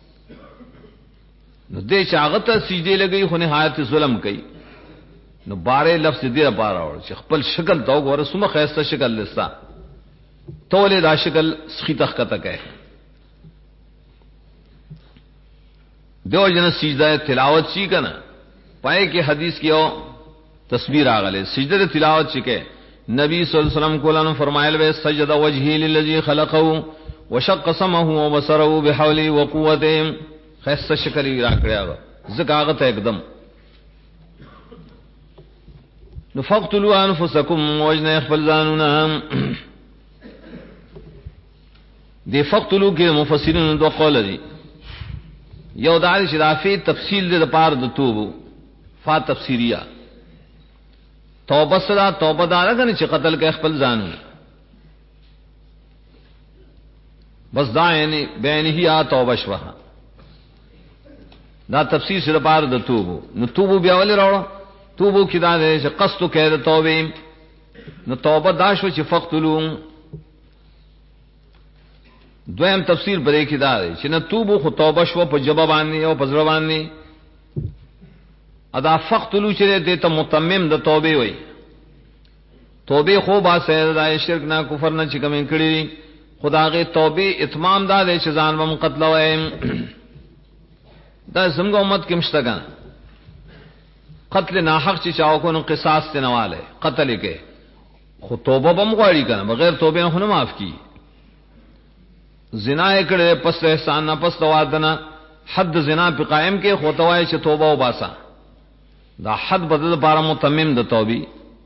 نو دې چاغته سجدي لګي خو نهایت ظلم کوي نو بارے لفظ دې لپاره اور چې خپل شکل تو غوړه سمه خیسته شکل لستا تولې دا شکل سخی تخته کوي دو جن سجده تلاوت شي کنه پای کې حدیث کې او تصویر آغله سجده تلاوت شکه نبی صلی الله علیہ وسلم کو فرمایل و سجد وجهی للذی خلقه وشق سمه وبصره بحول وقوته خیسته شکل را کړیا زکاغت एकदम نفقتلوا انفسکم وجن خپل ځانونه دی فقتلوا کې مفسرین دوه قول دي یو دار شرافی تفصیل د پار د توبو فا تفسیریه توبه سره توبه دار غني چې قتل کې خپل ځانونه بس دا یعنی بین هي توبه شوه دا تفسیر سره پار د توبو نو توبو بیا ولې راوړو توبو کې دا دی چې قصد کې د توبې نو توبه دا شو چې فقتلوا دویم تفسیر بری کې دا دی چې نه توبو خو توبه شو په جواب باندې او په ځړ باندې ادا فقتلوا چې دې ته متمم د توبې وای توبې خو با سره د شرک نه کفر نه چې کوم کړي خداغه توبې اتمام دا دی چې ځان بم قتل وای دا څنګه امت کې مشتګان قتل ناحق چې چاو کو نو قصاص ته نواله قتل کې خو توبه بم غواړي کنه بغیر توبې خو نه معاف کی زنا کړه پس احسان نه پس توادنه حد زنا په قائم کې خو توای چې توبه وباسا دا حد بدل بار متمم د توبې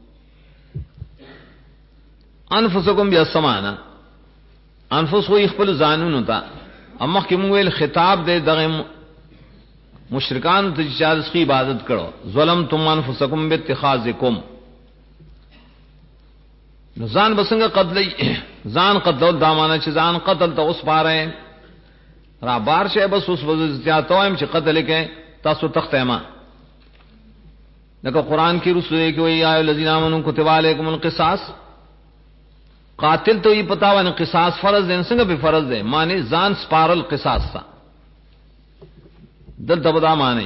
انفسکم بیا سمانا انفس خو خپل ځانونو ته اما کې موږ ویل خطاب دې دغه مشرکان ته چې رزق عبادت کړو ظلم تم انفسکم باتخاذکم نو ځان بسنګ قتلې ځان قتل دامانه چې ځان قتل ته اوس پاره را بار شه بس اوس وځاتایم چې قتل کې تاسو تخته ما دغه قران کې رسول کې وی یا الذین آمنوا کتب علیکم القصاص قاتل تو یہ پتا ونه قصاص فرض دین څنګه به فرض ده معنی ځان سپارل قصاص تا دل تبدا معنی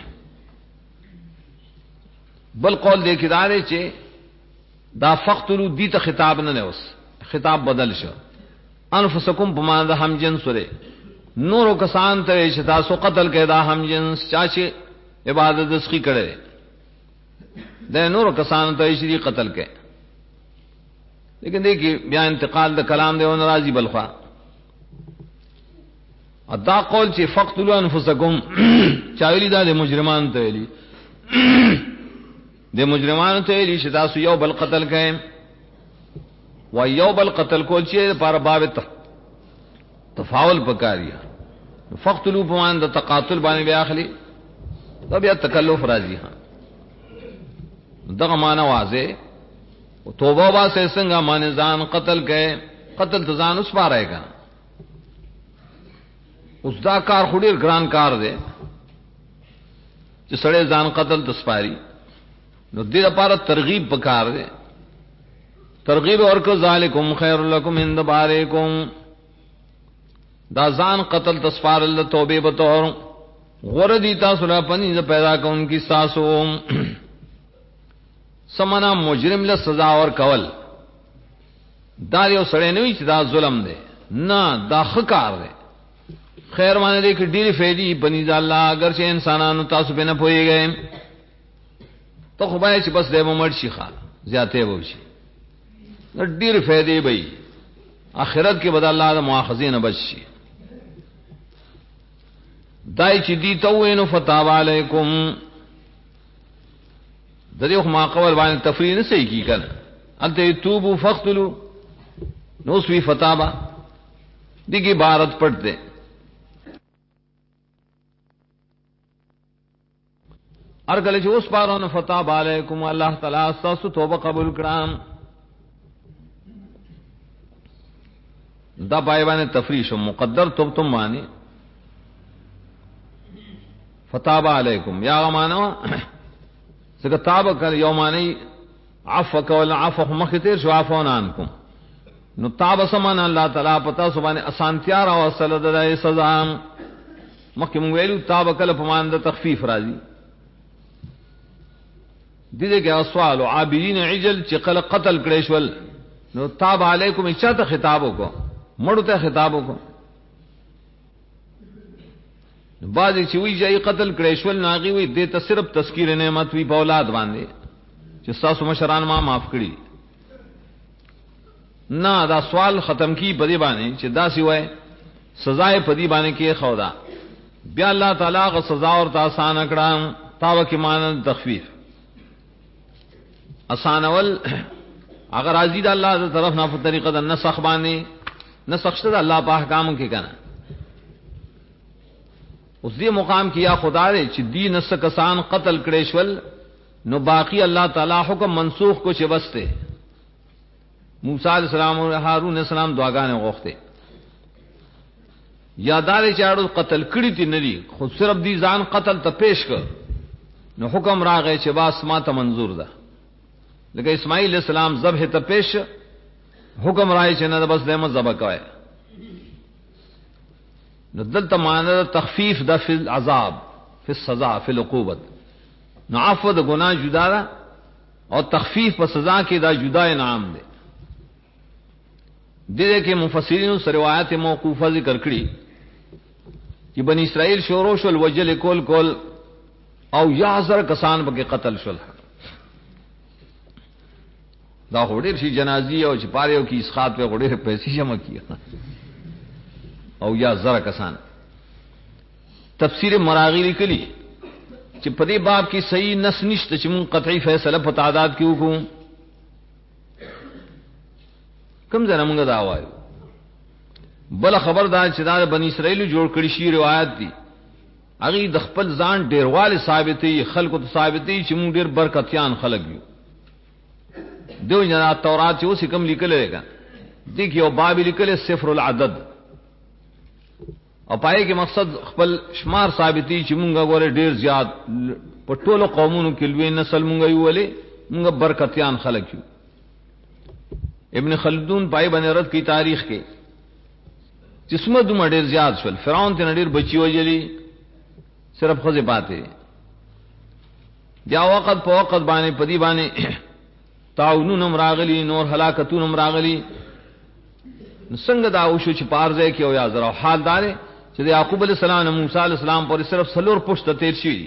بل قول دې کې دا دی چې دا فقتلوا دی ته خطاب نه اوس خطاب بدل شو انفسکم بما ده هم جنس سره نور کسان ته چې تاسو قتل کې دا هم جنس چاچه عبادت دسخی کړي ده نور کسان ته چې قتل کې لیکن دیکھیے بیا انتقال دا کلام دے ونرازی بلخوا ادا قول چې فقتلوا انفسکم چاویلی دا دے مجرمان تیلی دے مجرمان تیلی چې تاسو یو بل قتل کئ و یو بل قتل کول چې پر باب تفاول پکاریا فقتلوا بمان دا تقاتل باندې بیا اخلي تو بیا تکلف راځي ها دغه معنا واضح توبہ با سے سنگا مان ځان قتل کئ قتل تو ځان اس پاره کا اوس دا کار خو ډیر ګران کار دی چې سړی ځان قتل تسپاری، نو دې لپاره ترغیب پکار دی. ترغیب ورکو ذالکم خیر لکم عند بارئکم، دا ځان قتل تسپارل توبه بطور غردی تاسو لا پنځه پیدا کون کی تاسو سمنا مجرم له سزا ور کول. دا یو سړی نه وي چې دا ظلم دی، نه دا خکار دی. خیر باندې دې کې ډېری فائدې بنی الله، اگر چې انسانانو تاسو په نه پويږئ ته خو به چې بس دې مړ شي خان زیاته وشي، ډېری فائدې به آخرت کې بد الله د مؤاخذې نه بچ شي. دای چې دی ته وینو فتاوا علیکم، د دې ما قول باندې تفریح نه صحیح کی کنه، انته توبو فقتلوا نو سوی فتاوا دیږي عبارت پټ دے. ارګل چې اوس پارونه فتاوا علیکم، الله تعالی تاسو توبه قبول کړم. دا پای باندې تفریح شو مقدر توبتم معنی فتاب علیکم یا غمانو څنګه تاب کړ یو معنی عفو ولا عفو مخته شو عفون عنکم، نو تاب سمان الله تعالی پتا سبحانه اسانتیا را وصل د سزا. مخکې مونږ ویلو تاب کله په مان د تخفیف راځي. دې کې سوال او عابدین عجل چې قتل کړي شول، نو تاب علیکم اچھا خطاب وکړو، مړو ته خطاب وکړو. بعضی چې وی ځای قتل کړي شول ناغي وي دې ته صرف تذکیر نعمت وی په اولاد باندې چې تاسو مشران ما معاف کړی. نه دا سوال ختم کی په دې باندې چې دا سی وای سزا په دې باندې کې خدا بیا الله تعالی غ سزا اور آسان کړم. تاو کې مان تخفیف آسان اول اگر راضی د الله تعالی طرف نه په طریقه د نسخ باندې نسخ شته الله په احکام کې کنه. اس دې مقام کیا خدا دې چې دین اس کسان قتل کړي شول، نو باقی اللہ تعالی حکم منسوخ کو چبستے. موسی علیہ السلام اور ہارون علیہ السلام دعاګانې غوښته، یادار چاړو قتل کړي تی ندي، خود صرف دی ځان قتل ته پیش کړ، نو حکم راغی چې باس ما ته منظور ده. لکه اسماعیل علیہ السلام ذبح ته پیش، حکم راغی چې نه بس دمه ذبح کوي. نو دلته معنی تخفیف د فی العذاب فی السزا فی العقوبت، نو عفو د گناہ جدا ده اور تخفیف په سزا کې دا جدا انعام ده. دې کې مفسرین سره روایت موقوفه ذکر کړي چې بنی اسرائیل شروع شول وجل کول او یازر کسان به قتل شول. دا هډیر شي جنازي او چې پاره کې اسقاط په هډیر پیسې جمع کیه او یا زره کسان. تفسیر مراغی لیکلی چې په دې باب کې صحیح نص نشته چې مون قطعی فیصله په تعداد کې وکړو. کوم ځای موږ دا وایو؟ بل خبردار چې دا بنی اسرائیل جوړ کړی شی روایت دي، هغه د خپل ځان ډیرواله ثابتې خلکو ته ثابتې چې مونږ ډیر برکتيان خلک یو. دوی نه تورات چې اوس کوم لیکل لري دي کې او باب لیکل صفر العدد، او پای کې مقصد خپل شمار ثابتې چې مونږه غوړې ډیر زیات په ټولو قومونو کې لوی نسل مونږه یو ولې مونږه برکتيان خلک یو. ابن خلدون پای باندې رد کی تاریخ کې جسمه دومره ډیر زیات شول، فرعون ته ډیر بچي وجلی صرف خزه پاتې. بیا وخت په وخت باندې پدی باندې تعاونون راغلی، نور هلاکتون راغلی. څنګه دا وشو چې پارځه کې او یا زرا حال دار چې یعقوب علیہ السلام او موسی علیہ السلام پر صرف سلور پښته تیر شي.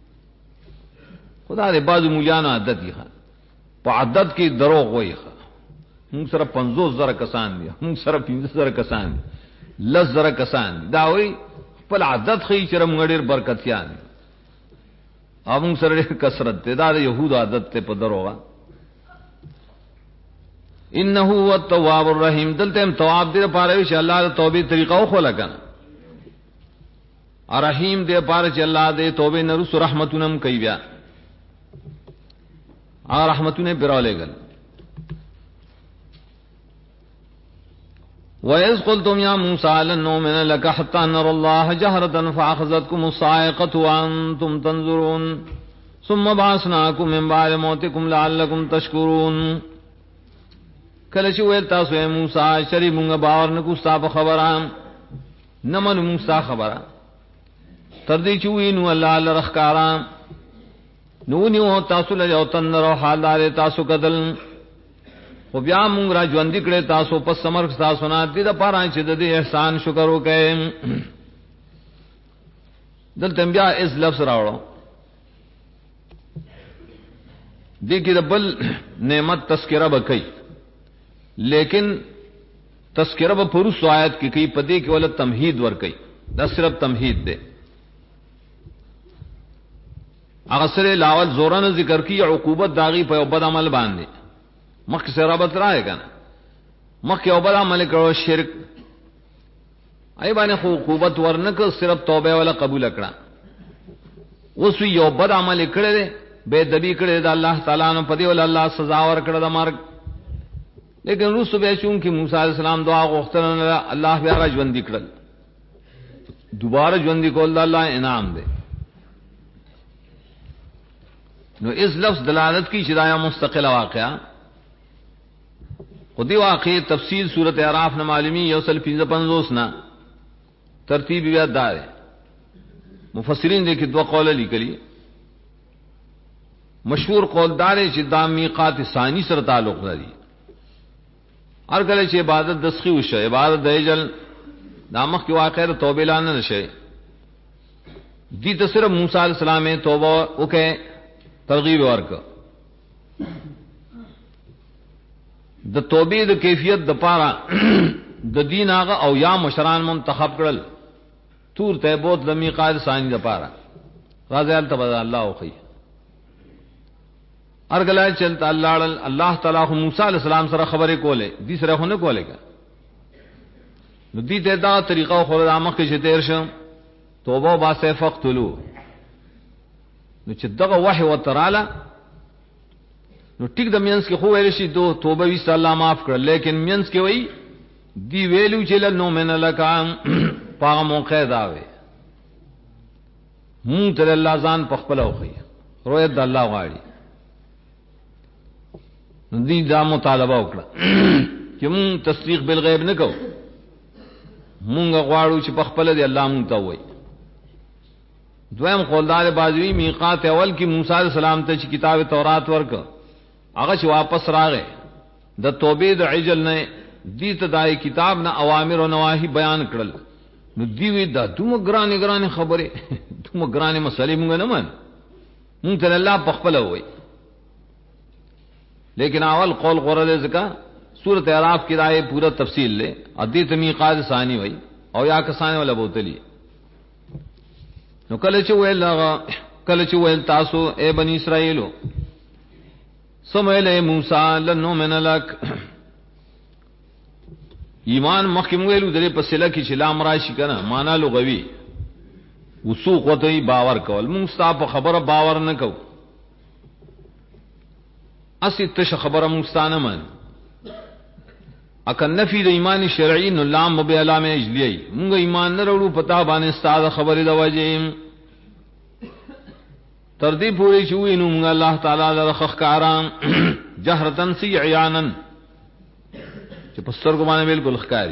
خدا دې بعض مولیانو عادت یې په عادت کې دروغ وایي. موږ سره 50,000 کسان دي، موږ سره 15,000 کسان دي، 10,000 کسان دي. دا وایي خپل عادت خي چې موږ ډېر برکتيان دي، او موږ سره ډېر کثرت ده. دا يهود عادت ته په دروغه. انه هو التواب الرحیم. دلته هم تواب دې لپاره چې الله د توبې طریقه خو لګنه، رحیم دې لپاره چې الله دې توبې نرس رحمتونم کوي. بیا رحمتونه براله گل. وَإِذْ قُلْتُمْ يَا مُوسَىٰ لَن نُّؤْمِنَ لَكَ حَتَّىٰ نَرَى اللَّهَ جَهْرَةً فَأَخَذَتْكُمُ الصَّاعِقَةُ وَأَنتُمْ تَنظُرُونَ ثُمَّ بَعَثْنَاكُم مِّن بَعْدِ مَوْتِكُمْ لَعَلَّكُمْ تَشْكُرُونَ کله چې ویل تاسو یې موسی شری مونږه باور نه کو ستاسو خبره نه من موسی خبره تر دې چې وینو الله لرخکارا نو نیو تاسو له یو تنر حالدار تاسو کدل خو بیا مونږ را ژوند کړه تاسو په سمرګ تاسو نه دې د پاره چې د دې احسان شکر وکړئ دلته بیا اس لفظ راوړو دې کې د بل نعمت تذکرہ وکړي لیکن تذکرہ په پوروس آیت کې کوي پدې کې ول تمهید ور کوي دا صرف تمهید ده هغه سره لاول زورن ذکر کی عقوبت داغي په بد عمل باندې مخکې سره رابط راځي کنه مخکې او بد عمل کړو شرک ای باندې خو عقوبت ورنکه صرف توبه ولا قبول کړه اوس یو بد عمل کړي به دبی کړي د الله تعالی نو پدې ول الله سزا ور کړه د مرګ لیکن روس به چون کہ موسی علیہ السلام دعا غوښتل الله بیا را ژوند کړل دوباره ژوند کول الله انعام دی نو اس لفظ دلالت کی شدایا مستقل واقعہ خودی واقعی تفصیل سورۃ اعراف نہ معلومی یوسل 55 نا ترتیب یاد دار مفسرین دے کہ دو قول لیکلی مشہور قول دار چې دا میقات ثانی سره تعلق لري هر کله چې عبادت دسخی وشه عبادت دایجل نامخ کی واقعہ توبه لانه نشه دي ته صرف موسی علیہ السلام توبه وکړه ترغیب ورک د توبې د کیفیت د پاره د دین هغه او یا مشران منتخب کړل تور ته بوت د میقات ثانی د پاره راځل تبارک الله او خی ارګلا چلتا الله تعالی موسی علیہ السلام سره خبرې کوله دي سره هونه کوله نو دي ته دا طریقه خو د امه کې تیر شم توبه واسه فقتلوا نو چې دغه وحی وتراله نو ټیک د مینس کې خو ویل شي دو توبه وی الله معاف کړ لیکن مینس کې وای دی ویلو چې نو من لکان پاغه موقع دا وي مون ته الله ځان په خپل اوخی روایت د الله غاړي نو دی دا مطالبه وکړه چې مون تصدیق بالغیب نه کو مونږ غواړو چې په خپل دی الله مون ته وای دویم قولدار بازوی میقات اول کی موسی علیہ السلام ته چې کتاب تورات ورک هغه چې واپس راغې د توبې د عجل نه دي ته دای کتاب نه اوامر او نواهی بیان کړل نو دی وی دا دومره ګرانې خبره دومره ګرانې مسلې مونږ نه من مونږ ته الله په خپل وای لیکن اول قول غره ذکا سورۃ اعراف کی رائے پورا تفصیل لے ادیت میقات ثانی وای او یا کسانه ولا بوتلی نو کله چې ویل تاسو اے بنی اسرائیلو سمعل موسی لن نؤمن لک ایمان مخکم ویلو درې په سله کې چې لام راشي کنه معنا لغوي وسوق وته باور کول موږ ستاسو خبره باور نه کوو اسی تش خبره مستانه من اکن نفی د ایمان شرعی نو لام به علامه اجلی مونږ ایمان نه وروړو پتا باندې ستاسو خبره د وجه تر دې پوری شوې نو مونږ الله تعالی له خخکاران جهرتن سی عیانن چې پستر کو باندې بالکل خکاری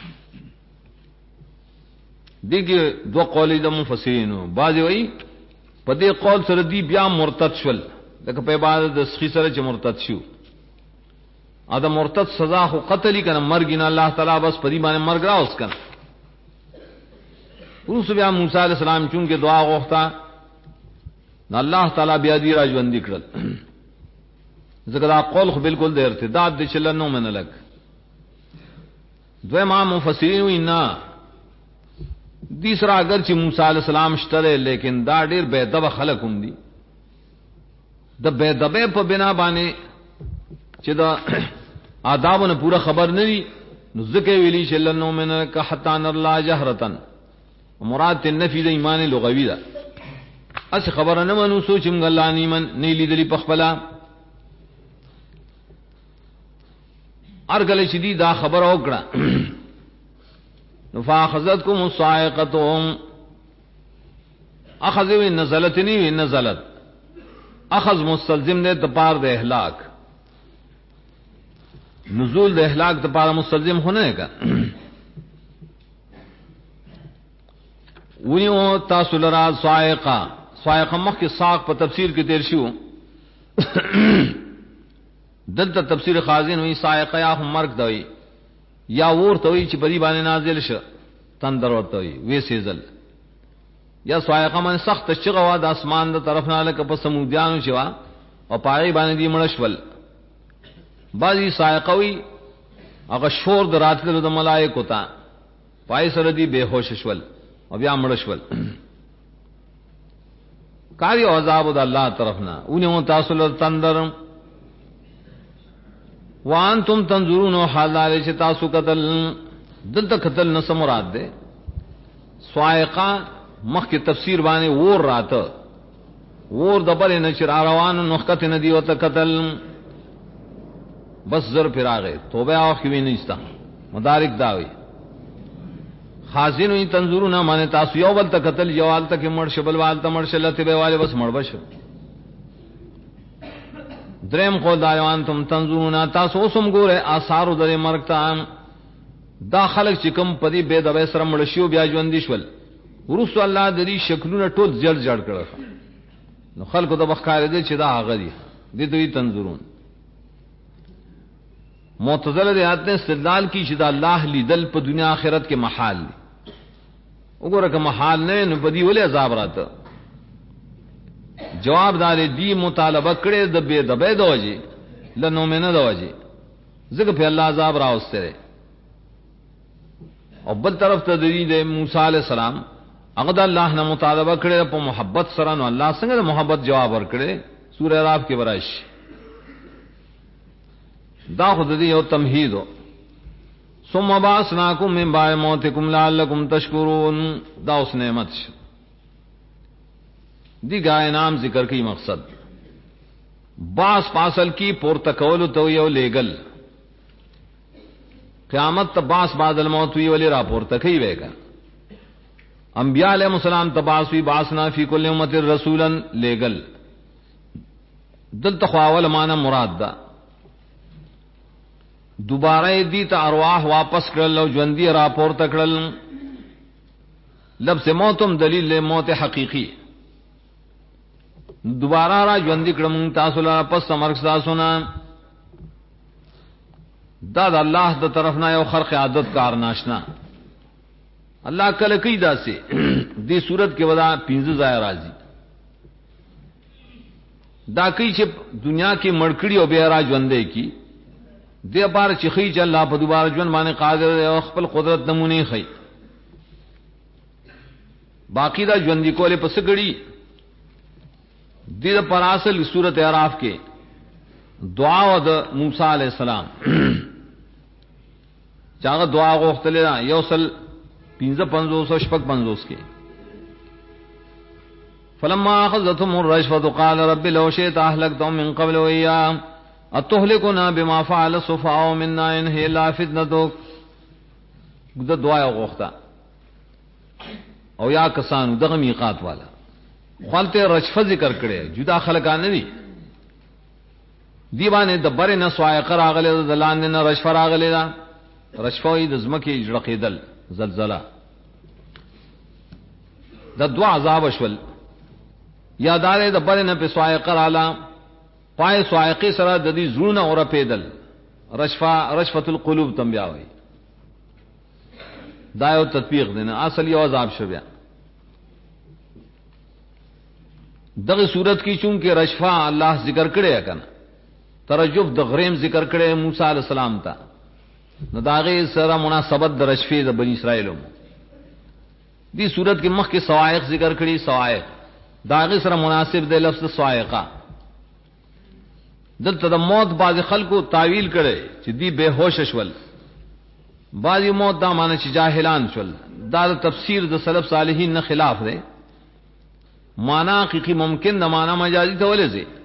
دغه دوه قولې د مفسرینو بعضی وایي په دې قول سره دی بیا مرتد شول لکه په عبادت د سخی سره چې مرتد شو ادا مرتد سزا خو قتل کنه مرګ نه الله تعالی بس پدی باندې مرګ راوس کنه اوس بیا موسی علیہ السلام چون کې دعا غوښتا نو الله تعالی بیا دی راځوندې کړل ځکه دا قول خو بالکل د ارتداد د چلنو من لګ دوی ما مفسرین وینا دیسرا اگر چې موسی علیہ السلام شته لیکن دا ډیر بے ادب خلک هم دي د بے ادب په بنا باندې چې دا آدابونه پورا خبر نه دي نو ذکر ویلی شلنو من که حتا نر الله جهرتن مراد النفی د ایمان لغوی ده اس خبر نه منو سوچ موږ الله نیمن نه لیدلی په خپل ارګل چې دی دا خبر وکړه فاخذتكم الصاعقه اخذ نزلت نہیں نزلت اخذ مستلزم نے دپار دے اہلاک نزول دے اہلاک دپار مستلزم ہونے کا ونیو تاسو لرا صاعقه مخ کی ساق په تفسیر کې تیر شو دلته تفسیر خازن وی صاعقه یا مرګ دوی یا ورته وی چې پری باندې نازل شه تندر ورته وی ویسېزل یا صاعقه من سخت شغوا د اسمان د طرف نه لکه په سمودیانو شوا او پای باندې دی مړشول بعضی صاعقه وی هغه شور دراتله د ملائکه تا پای سره دی بے ہوش شول او بیا مړشول کاری عذاب د الله طرف نه اونې تاسو له تندر وانتم تنظرون حالال چې تاسو قتل دلته قتل نه مراد ده صاعقه مخ کی تفسیر باندې ور راته ور د بل نه چر روان نوخت نه دی وته قتل بس زر فراغه توبه او خوي نه استا مدارک داوي خازن وی تنظرون معنی تاسو یو بل ته قتل یوال ته مړ شبل وال ته مړ شلته به والے بس مړ بش دریم خو دایوان تم تنظرون تاسو اوسم ګوره آثار در مرګ ته دا خلق چې کوم پدی بے د سره مړ شو بیا ژوند شول ورسو الله د دې شکلونه ټول جړ کړه نو خلکو د بخکار دي چې دا هغه دي د دوی تنظرون معتزله د آیات نے استدلال کی چې دا الله لیدل په دنیا آخرت کې محال دي وګوره که محال نه نو بدی ولې عذاب راته جواب دار دی مطالبه کړي د بے د بے دوجي لنو منه دوجي ځکه په الله عذاب راوستره او بل طرف ته د موسی علی السلام هغه د الله نه مطالبه کړي په محبت سره نو الله څنګه د محبت جواب ورکړي سورہ اعراف کې ورایش دا خود دې یو تمهید ثم باسناکم من بعد موتکم لعلکم تشکرون دا اوس نعمت دی گا انعام ذکر کی مقصد باس پاسل کی پورتکول تو یو لیگل قیامت تا باس بعد الموت وی ولی را پورتکی ویگا انبیاء علیہ السلام تباسوی باسنا فی کل امت رسولا لیگل دل تخواول مانا مراد دا دوبارہ دی تا ارواح واپس کرل او جوندی را پورتکڑل لفظ موتم دلیل لے موت حقیقی دوبارہ را ژوندۍ کړم تاسو لپاره پس مرګ تاسو نه دا د الله د طرف نه یو خرق عادت کار ناشنا الله کله کوي داسې دې صورت کې ودا 15 ځای راځي دا کوي چې دنیا کې مړکړی او بیا را ژوندۍ کی دې بار چې خي چې الله په دوباره ژوند باندې قادر دی او خپل قدرت نمونه خي باقی دا ژوندۍ کوله پس غړي دې پر اصل سورۃ اعراف کې دعا د موسی علیہ السلام چاغه دعا غوښتله یوصل 55 کې فلما اخذتهم الرجفه قال رب لو شئت اهلكتهم من قبل وايام اتهلكنا بما فعل السفهاء منا ان هي الا فتنتك د دعا غوښتا او یا کسان دغه میقات والا خپلته رجفه ذکر کړي جدا خلقان نه دي دیوانه د بره نه صاعقه راغله د لاندې نه رجفه راغله دا رجفه د زمکه جړقیدل زلزلہ د دعا عذاب شول یادار د بره نه په صاعقه رااله پای صاعقه سره د دې زړونه اور پیدل رجفه القلوب تم بیا وای دا یو تطبیق دینه اصل یو عذاب شو بیا دغه صورت کی چونکہ رجفہ اللہ ذکر کرے کنا ترجف د غریم ذکر کرے موسی علیہ السلام تا نو داغه سره مناسبت د رجفی د بنی اسرائیلو دی صورت کې مخ کې صواعق ذکر کړي صواعق داغه سره مناسب د لفظ صواعقه دلته د موت باز خلکو تعویل کړي چې دی بے ہوش شول بعضی موت دا معنی چې جاهلان شول دا تفسیر د سلف صالحین نه خلاف دی مانا حقیقی ممکن نہ مانا مجازی ته ولې زی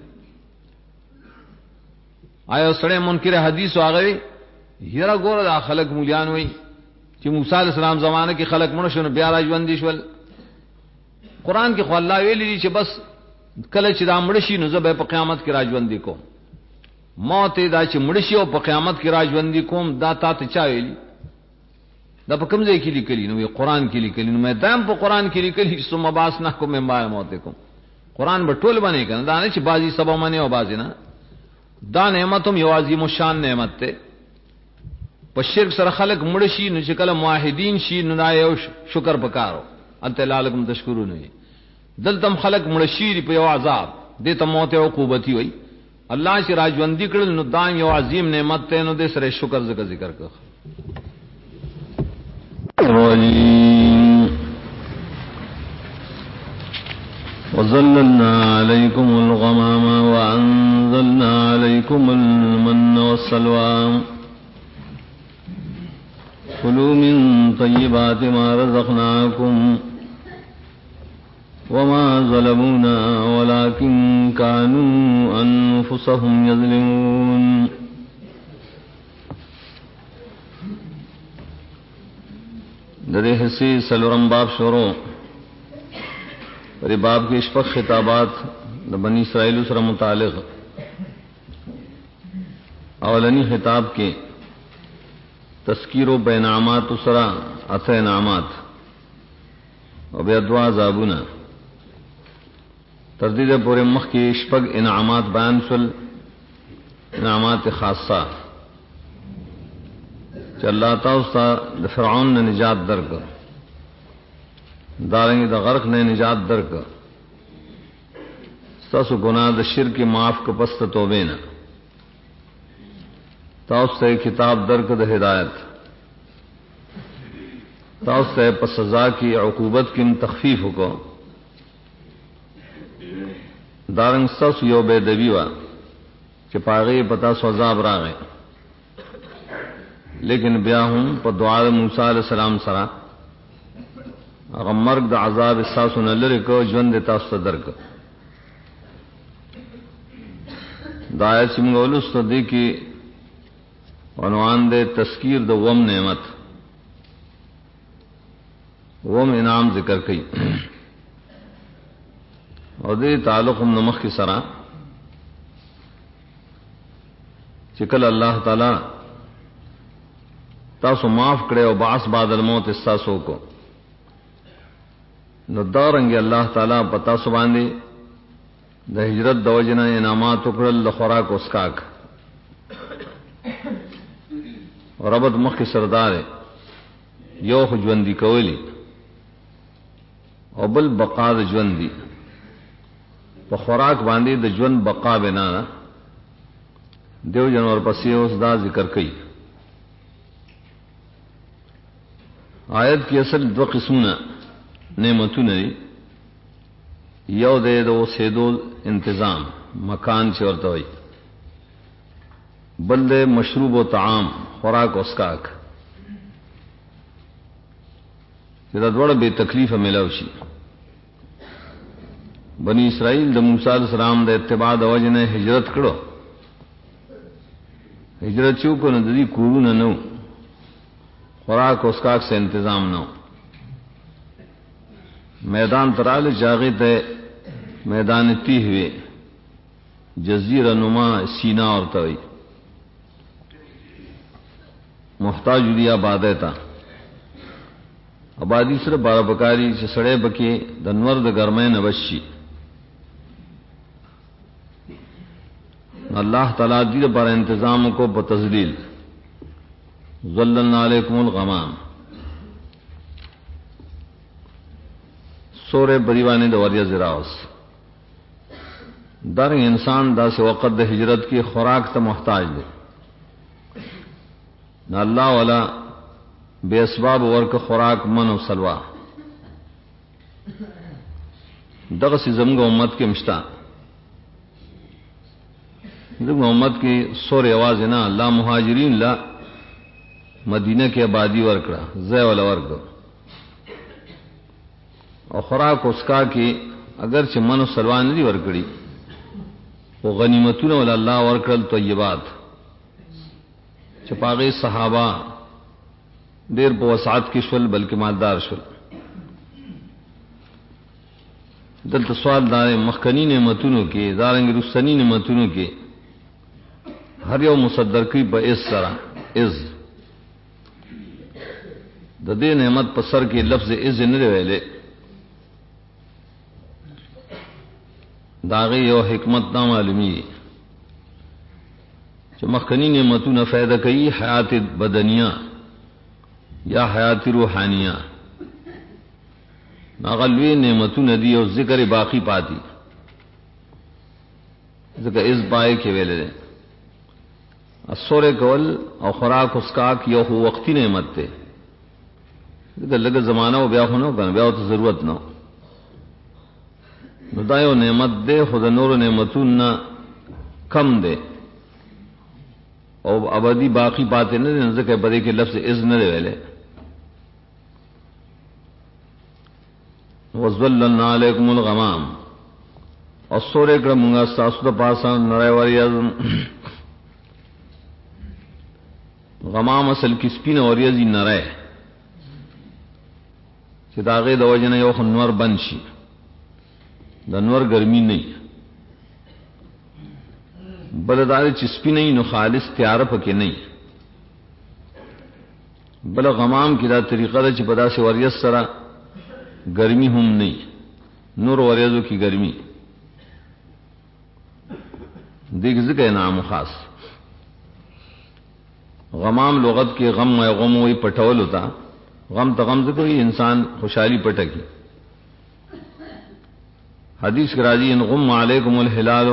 آیا سره منکر حدیث واغوي یره ګوره د خلق مولیان وای چې موسی علیہ السلام زمانه کې خلق مړ شو نو بیا را ژوند دي شول. قران کې خو الله ویلي دي چې بس کله چې دا مړ شي نو زه به په قیامت کې را ژوند کوم. موت دا چې مړ شي او په قیامت کې را ژوند کوم دا تا ته چا ویلي؟ دا په کوم ځای کې لیکلي؟ نو قرآن کې لیکلي. نو مې دام په قرآن کې لیکلي چې ثم بعثناکم من بعد موتکم. قرآن به ټول باندې کنه دا نه چې بازي سبا باندې او بازي نه. دا نعمتم یو عظیم شان نعمت ته. په شرک سره خلق مړ شي نو چې کله موحدین شي نو دا یو شکر پکارو انت لعلکم تشکرون. دلتم خلق مړ شي په یو عذاب دې ته موت او عقوبتی وای. الله چې راجوندي کړل نو دا یو عظیم نعمت ته نو دې سره شکر ذکر کړ. وظللنا عليكم الغمام وأنزلنا عليكم المن والسلوى كلوا من طيبات ما رزقناكم وما ظلمونا ولكن كانوا أنفسهم يظلمون. درې حصے سلورم باب شروع. پر باب کے شپږ خطابات د بنی اسرائیل سره متعلق. اولنی خطاب کې تذکیر و بینعامات سره اته انعامات او بیا دوا عذابونه. تر دې پورې مخ کې شپږ انعامات بیان شول. انعامات خاصه چې الله تعالی د فرعون نه نجات درکړ، دارنګ د غرق نه نجات درکړ، تاسو ګناه د شرک معاف ک پست توبه نه، تاسو ته کتاب درکړ د هدایت، تاسو ته په سزا کی عقوبت کې تخفیف وکړو، دارنګ تاسو یو به دوی وا چې پاغه پتا سو عذاب راغی، لیکن بیا هم په دعا موسی علیہ السلام سره هغه مرګ د عذاب احساسونه لري کو ژوند تاسو ته درک. دا آیت چې موږ ولوستو دي کې عنوان دې تذکیر د وم نعمت، وم انعام ذکر کړي او دې تعلق هم نمخ کې سره چې کله الله تعالی تاسو معاف کړي او بعث بعد الموت احساسو کو نو دارنګ الله تعالی پتا سو باندې د هجرت د وجنه انعامات وکړل د خوراک او اسکاک. ربط مخ کې سردار یو خو ژوندۍ کولی او بل بقا د ژوندۍ په خوراک باندې د ژوند بقا بنا دیو جنور پسې اوس دا ذکر کړي. آیت کی اصل دو قسمونه نعمتونه دي. یو د اوسېدو انتظام مکان چې ورته وي، بل د مشروب او طعام خوراک او اسکاک چې دا ډول به تکلیف ملو شي. بنی اسرائیل د موسی علیہ السلام د اتباع د وجنه هجرت کړو، هجرت شو کو نه د دې کورونه نو خوراک و اسکاک سے انتظام نہ ہو. میدان ترال جاغے تے میدان تی ہوئے جزیرہ نما سینا اور توئی محتاج دیا آبادی تا آبادی صرف بارہ بکاری سے سڑے بکے دنور د گرمے نوشی. اللہ تعالیٰ دیر بار انتظام کو بتزلیل ظللنا علیکم الغمام. سورہ بریوانی د وریا زراوس در انسان دا سے وقت د ہجرت کی خوراک ته محتاج دی نہ اللہ والا بے اسباب ورک خوراک من و سلوا. دغه سی زموږ امت کې مشتا زموږ امت کې سورہ आवाज نه الله مهاجرین لا مدینہ کې آبادی ورکړه زای ولا ورکړه او خوراک اسکا کې اگر چې منو سلوان نه ورکړي او غنیمتونه ول الله ورکړل طیبات چې پاغه صحابه ډیر په وسعت کې شول بلکې مالدار شول. دلته سوال دا مخکنی نعمتونو کې دارنګ رستنی نعمتونو کې هر یو مصدر کوي په اس سره از د دې نعمت په سر کې لفظ از نه ویلې داغه یو حکمت دا معلومی چې مخکنی نعمتونه فائدہ کوي حیات بدنیه یا حیات روحانیه ناغلوی نعمتونه دی او ذکر باقی پاتی ذکر از پای کې ویلې اسوره کول او خوراک اسکاک یو وقتی نعمت ته لگا زمانہ و بیا خونو کنه بیا ته ضرورت نو نو دا یو نعمت دے خود نور نعمتون نا کم دے او ابدی باقی پاتے نه دي ځکه په دې کې لفظ اذن نه ویلې وَظَلَّلْنَا عَلَيْكُمُ الْغَمَامَ او سورې کړه موږ تاسو ته پاسه نړۍ وری اعظم غمام اصل کې سپین اوریزي نړۍ چې داغه د وجنه یو خنور بند شي د نور ګرمي نه بلدار چې سپینې نو خالص تیار پکې نه بل غمام کې دا طریقه ده چې په داسې وریځ سره ګرمي هم نه نور وریځو کې ګرمي دغه ځکه نام خاص غمام لغت کې غم او غم وي پټول ہوتا غم ته غم ذکر انسان خوشحالی پټکی حدیث کې راځي ان غم علیکم الهلال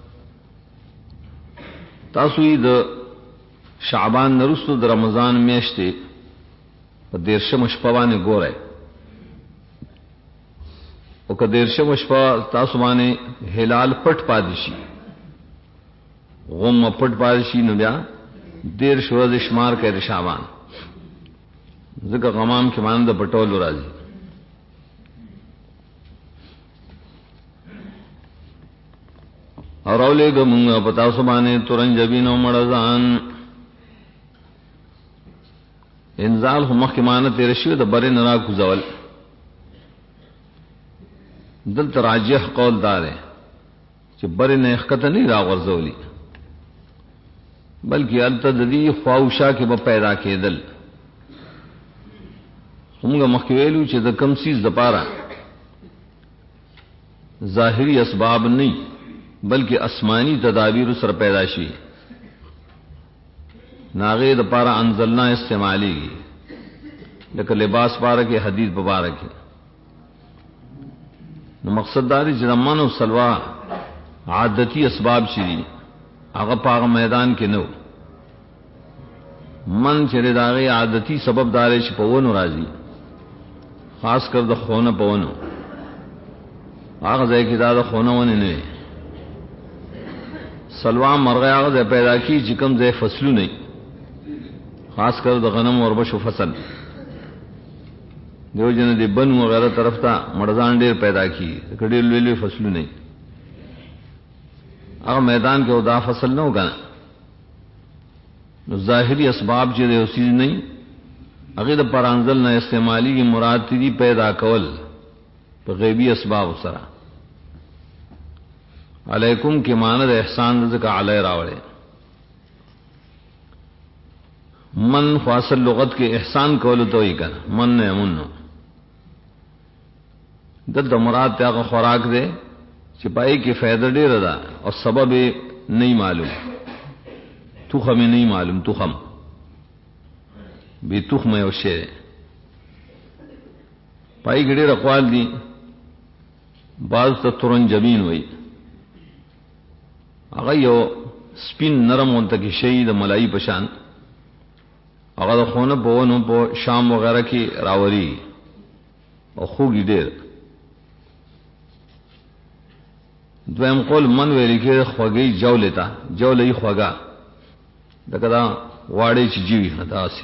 تاسو د شعبان نرستو د رمضان میاشتې په دیرشم شپه باندې ګورئ او که دیرشم شپه تاسو باندې هلال پټ پاتې شي غم پټ پاتې شي نو بیا دیر شو د شمار کې د شعبان ځکه غمام کې مانند د پټول راځي اور اولې ګمږ پتا سبانه تورنجبینو مړزان انزال هم مخکمانه تیر شو د بر نه را کوزول دل تراجح قول دار چې بر نه خطه نه را ورزولي بلکې التدلی خواوشا کې به پیدا کېدل همغه مخکویلو چې د کم سیز د پاره ظاهری اسباب نه بلکې آسمانی تدابیر سره پیدا شي ناغه د پاره انزلنا استعمالي لکه لباس پاره کې حدیث مبارک نو مقصد دا دی چې من او سلوا عادتی اسباب شي هغه پاغه میدان کې نو من چې داغه عادتی سبب دار شي په ونو راځي خاص کر د خونه په ونو هغه ځای کې دا د خونه ونه نه سلوا مرغه هغه ځای پیدا کی چې کوم ځای فصلو نه خاص کر د غنم او وربشو فصل دیو جن دې بن وغیرہ طرف ته مړزان ډیر پیدا کی کډیر لوی فصلو نه هغه میدان کې ودا فصل نه وګا نو ظاهری اسباب چې د اوسې نه هغه د پرانزل نه استعمالي کی مراد دي پیدا کول په غیبی اسباب سره علیکم کې معنی د احسان ذکر علی راوړي من فاصل لغت کې احسان کول ته یې کنه من نه منو د مراد ته خوراک دی چې پای کې فائدہ ډیر ده او سبب نه معلوم تخم نه معلوم تخم به تخم یو شی پای کې ډیر اقوال دي بعض ته تورنجبین وایي هغه یو سپین نرم اونته کې شی د ملای پشان هغه د خونه په ونو په شام وغیرہ کې راوري او خوږی ډیر دویم قول من ویل کې خوږی جولې تا جولې خوږه دغه دا واړې چې جیوي هداسي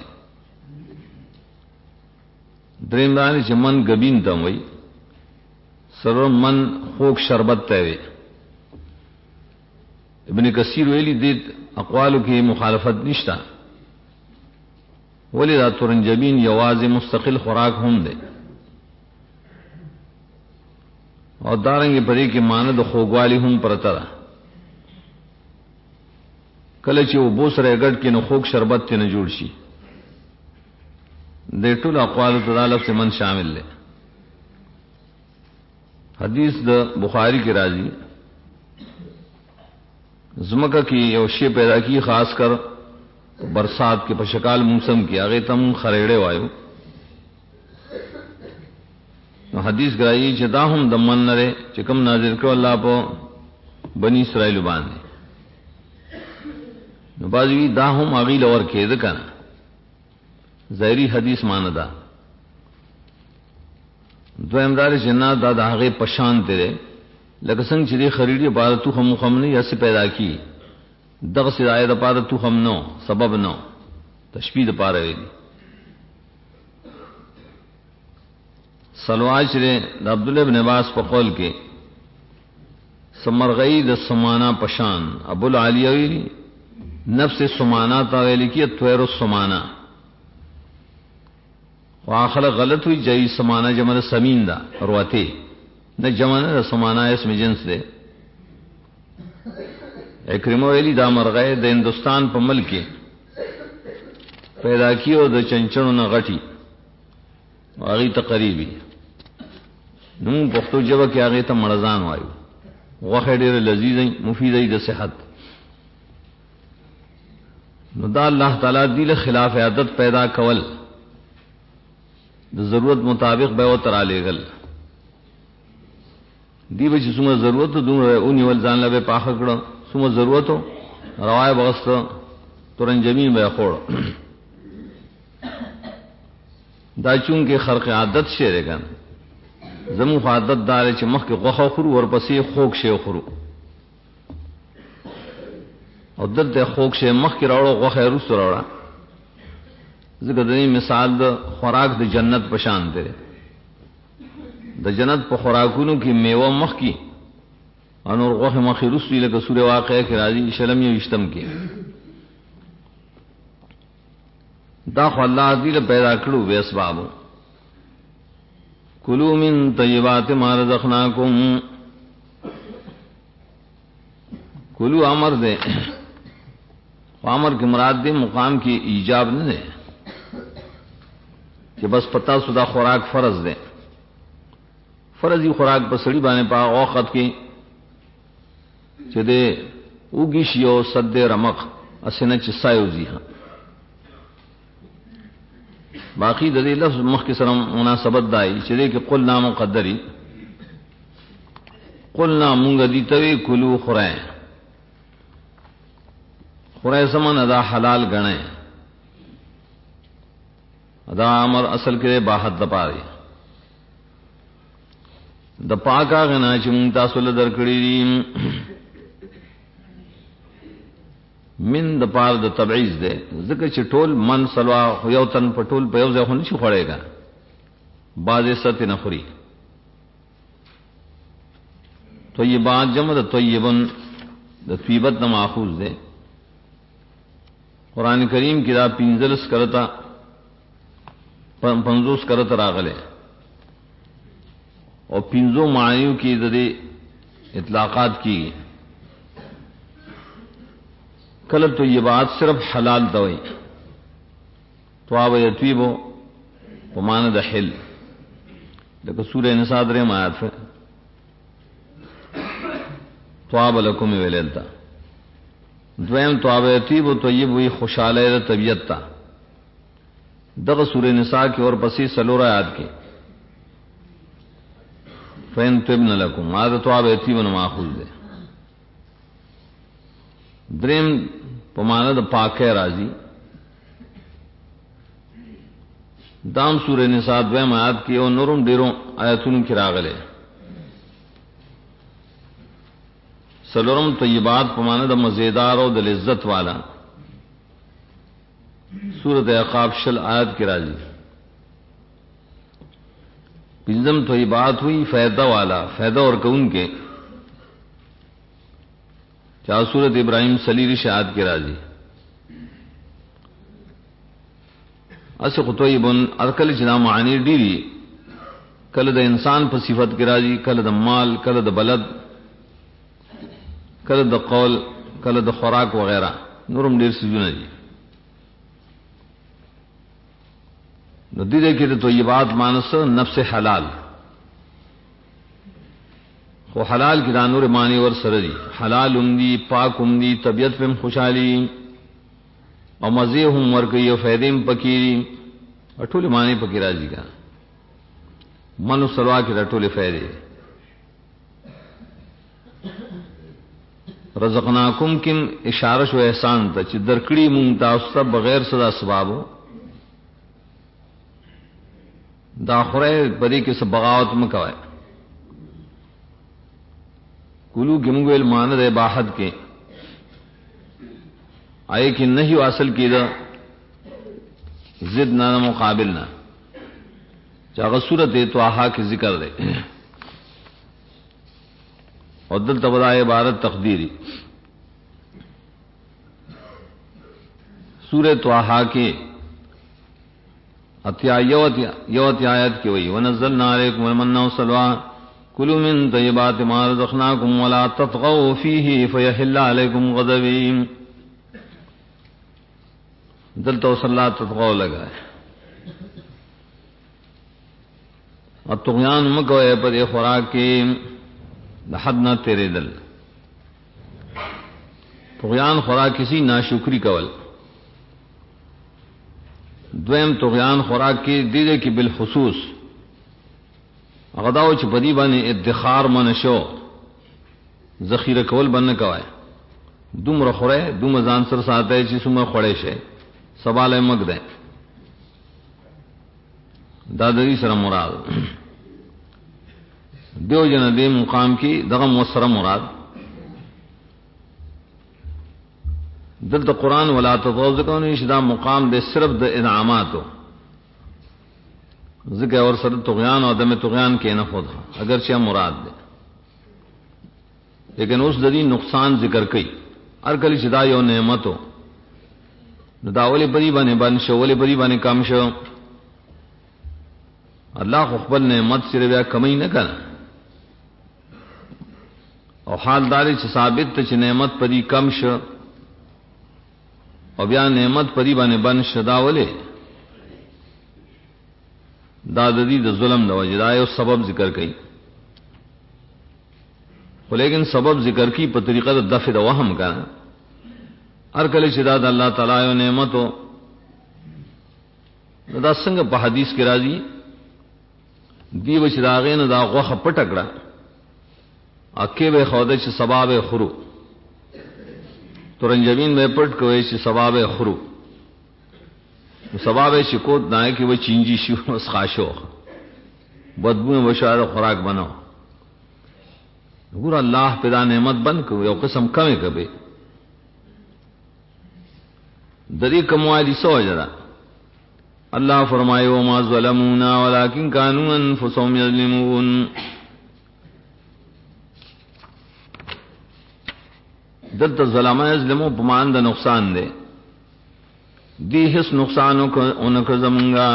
دریم باندې چې من غبین ته وای سره من خوږ شربت ته وي ابن کثیر ویلي دې اقوالو کې مخالفت نشتا ولی دا ترنجبین یواز مستقل خوراک هم دے اور دارنگی پدې کې معنی د خوږوالی هم پرته ده. کله چې اوبو سره ګډ کې نو خوږ شربت ته نه جوړ شي. د ټول اقوال ته لفظ من شامل دی. حدیث د بخاری کې راځي زمکه کې یو شی پیدا کی خاص کر برسات کې په شکال موسم کې هغه تم خریړې وایو. نو حدیث غرائی چې دا هم د من نه چې کوم نازل کړو الله په بنی اسرائیل باندې. نو بازوی دا هم هغه لور کېده کنه ظاهری حدیث معنی دا. دویم دار جنات دا د هغه پشان ته لکه څنګه چې خریړي عبادت هم خمنه یې پیدا کی دغه سایه د پاره تو هم نو سبب نو تشبیه د پاره ویلي. سلواج د عبد الله ابن عباس په قول کې سمرغی د سمانا پشان ابو العالیوی نفس سمانا تا ویل کی طیر السمانا واخل غلط ہوئی جئی سمانا جمع سمین دا رواتے نہ جمع نہ سمانا اسم جنس دے. اکرمو ویلی دا مرغی د ہندوستان په ملک پیدا کیو د چنچنو نه غټي هغه تقریبي نو پښتو ژبه کې هغه ته مړزان وایو. غوښه ډېر لذیذ مفید دی د صحت. نو دا الله تعالی دی له خلاف عادت پیدا کول د ضرورت مطابق به و تر علیګل دی به چې څومره ضرورت دومره اونې ول ځان له پاخه کړو څومره ضرورت روای بغست ترنجمی به خور دا چون کې خرق عادت شعر کن زمو عادت دار چې مخ کې غوخه خورو ورپسې خوک شی خورو او دلته خوک شی مخ کې راوړو غوخه روس راوړه. ذکر دې مثال د خوراک د جنت پشان دی. د جنت په خوراکونو کې میوه مخ کې انور غوخه مخ روس وی لکه سوره واقعه کې راځي شلم یو اشتم کې دا خو الله دې پیدا کړو به اسباب. کلوا من طیبات ما رزقناکم کلوا امر دے امر کی مراد دے مقام کی ایجاب نہ دے کہ بس پتا سدا خوراک فرض دے. فرضی خوراک بسڑی بانے پا اوقات کی چې دے اوگی شیو صد رمق اسنه چې سایوزی ہاں باقی د دې لفظ مخ کې سره مناسبت دای چې دې کې قلنا مقدری قلنا مونږ دې توی کلو خورای خورای سمن ادا حلال غنه ادا امر اصل کې باحد د پاره د پاکا غنا چې مونږ تاسو له درکړی دي من د پاره د تبعیض ده ځکه چې ټول من سلوا یو تن په ټول په یو ځای خو نشي خوړېګا بعضې ست نه خوري. طیبات جمع د طیبن د طیبت نه ماخوذ ده. قران کریم کې دا 15 کرتا 50 کرتا راغله او 15 معنیو کې د دې اطلاقات کی کله تو یہ بات صرف حلال دوئی تواب یتویبو ومان د حل لکه سورہ نساء درې آیات ہے تواب لکم ویلتا دویم تواب یتویبو طیب وی خوشاله طبیعت تا دغه سورہ نساء کی اور پسی سلور آیات کی فین تبن لکم آدھ تواب یتیبن ماخوذ دے. دریم پمانه د پاکه راضی دام سورہ نساء دویم آیات کې او نورم ډیرو آیاتونو کې راغله. سلورم طیبات پمانه د مزیدار او د لذت والا سورۃ اعقاف شل آیات کې راځي. پنځم طیبات ہوئی فائدہ والا فائدہ اور کون کے چاہ سورت ابراہیم سلیری شہاد کے راضی. اس قطیبن ارکل جنا معنی ډیری کله د انسان په صفت کې راځي کله د مال کله د بلد کله د قول کله د خوراک وغیرہ نورم ډیر سيزونه دي نو دې کې د طیبات مانس نفس حلال خو حلال کې دا نور معنی ور سره دي حلال دی پاک دی طبیعت په خوشحالي او مزه هم ورکي او فائدې پکې ټول معنی پکې راځي کا منو سلوا کې ټول فائدې رزقناکم کم اشاره شو احسان ته چې درکړي مونږ تاسو ته بغیر صدا اسبابو دا خوره پدې کې څه بغاوت مکوای کلو گمگویل ماند باحد کے آئے کہ نہیں اصل کی دا ضد نہ مقابل نہ چاہ صورت تو آہا کے ذکر دے اور دل تبدا عبارت تقدیری سورہ تو آہا کے یوت آیت کی وئی ونزلنا علیکم المن والسلوى کلوا من طیبات ما رزقناکم ولا تطغوا فیہ فیحل علیکم غضبی دل تو صلی اللہ تطغوا لگا ہے اور طغیان مکو ہے پر خوراک کی حد نہ تیرے دل طغیان خوراک کسی ناشکری کول دویم طغیان خوراک کی دیدے کی بالخصوص غداو چې بدی باندې ادخار منشو ذخیره کول باندې کوي دومره خوره دومره ځان سره ساتي چې څومره خوړې شي سواله مګ ده دا د دې سره مراد دیو جن دې مقام کې دغه موسره مراد دلته قران ولا تطوزکون شدا مقام دې صرف د انعاماتو ذکر اور سر طغیان اور عدم طغیان کے نہ خود اگرچہ مراد دے لیکن اس ددی نقصان ذکر کئی ہر کلی شدا یو نعمت ہو داولی بری بانے بن شو ولی بری بانے کم شو اللہ خقبل نعمت سے بیا کمی نہ کرنا اور حال داری سے ثابت چ نعمت پری کم شو اور بیا نعمت پری بانے بن شداولے دادی د ظلم د وجدای او سبب ذکر کړي ولیکن سبب ذکر کی په طریقه د دفع د وهم کنه هر کله چې دا د الله تعالی یو نعمت او دا څنګه په حدیث کې راځي دی و چې دا غینه دا غوخه پټکړه اکه به خوده چې سبب خرو ترنجبین به پټ کوي چې سبب خرو سبب شکوت نائے کہ وہ چینجی شو اس خاشو بدبو بشار خوراک بناو گور اللہ پیدا نعمت بن کو یو قسم کمے کبے دری کموالی سو جرا اللہ فرمائے وما ظلمونا ولكن كانوا انفسهم يظلمون دلت ظلم یظلمو بمان دا نقصان دے دی حس نقصانوں کو ان کو زمنگا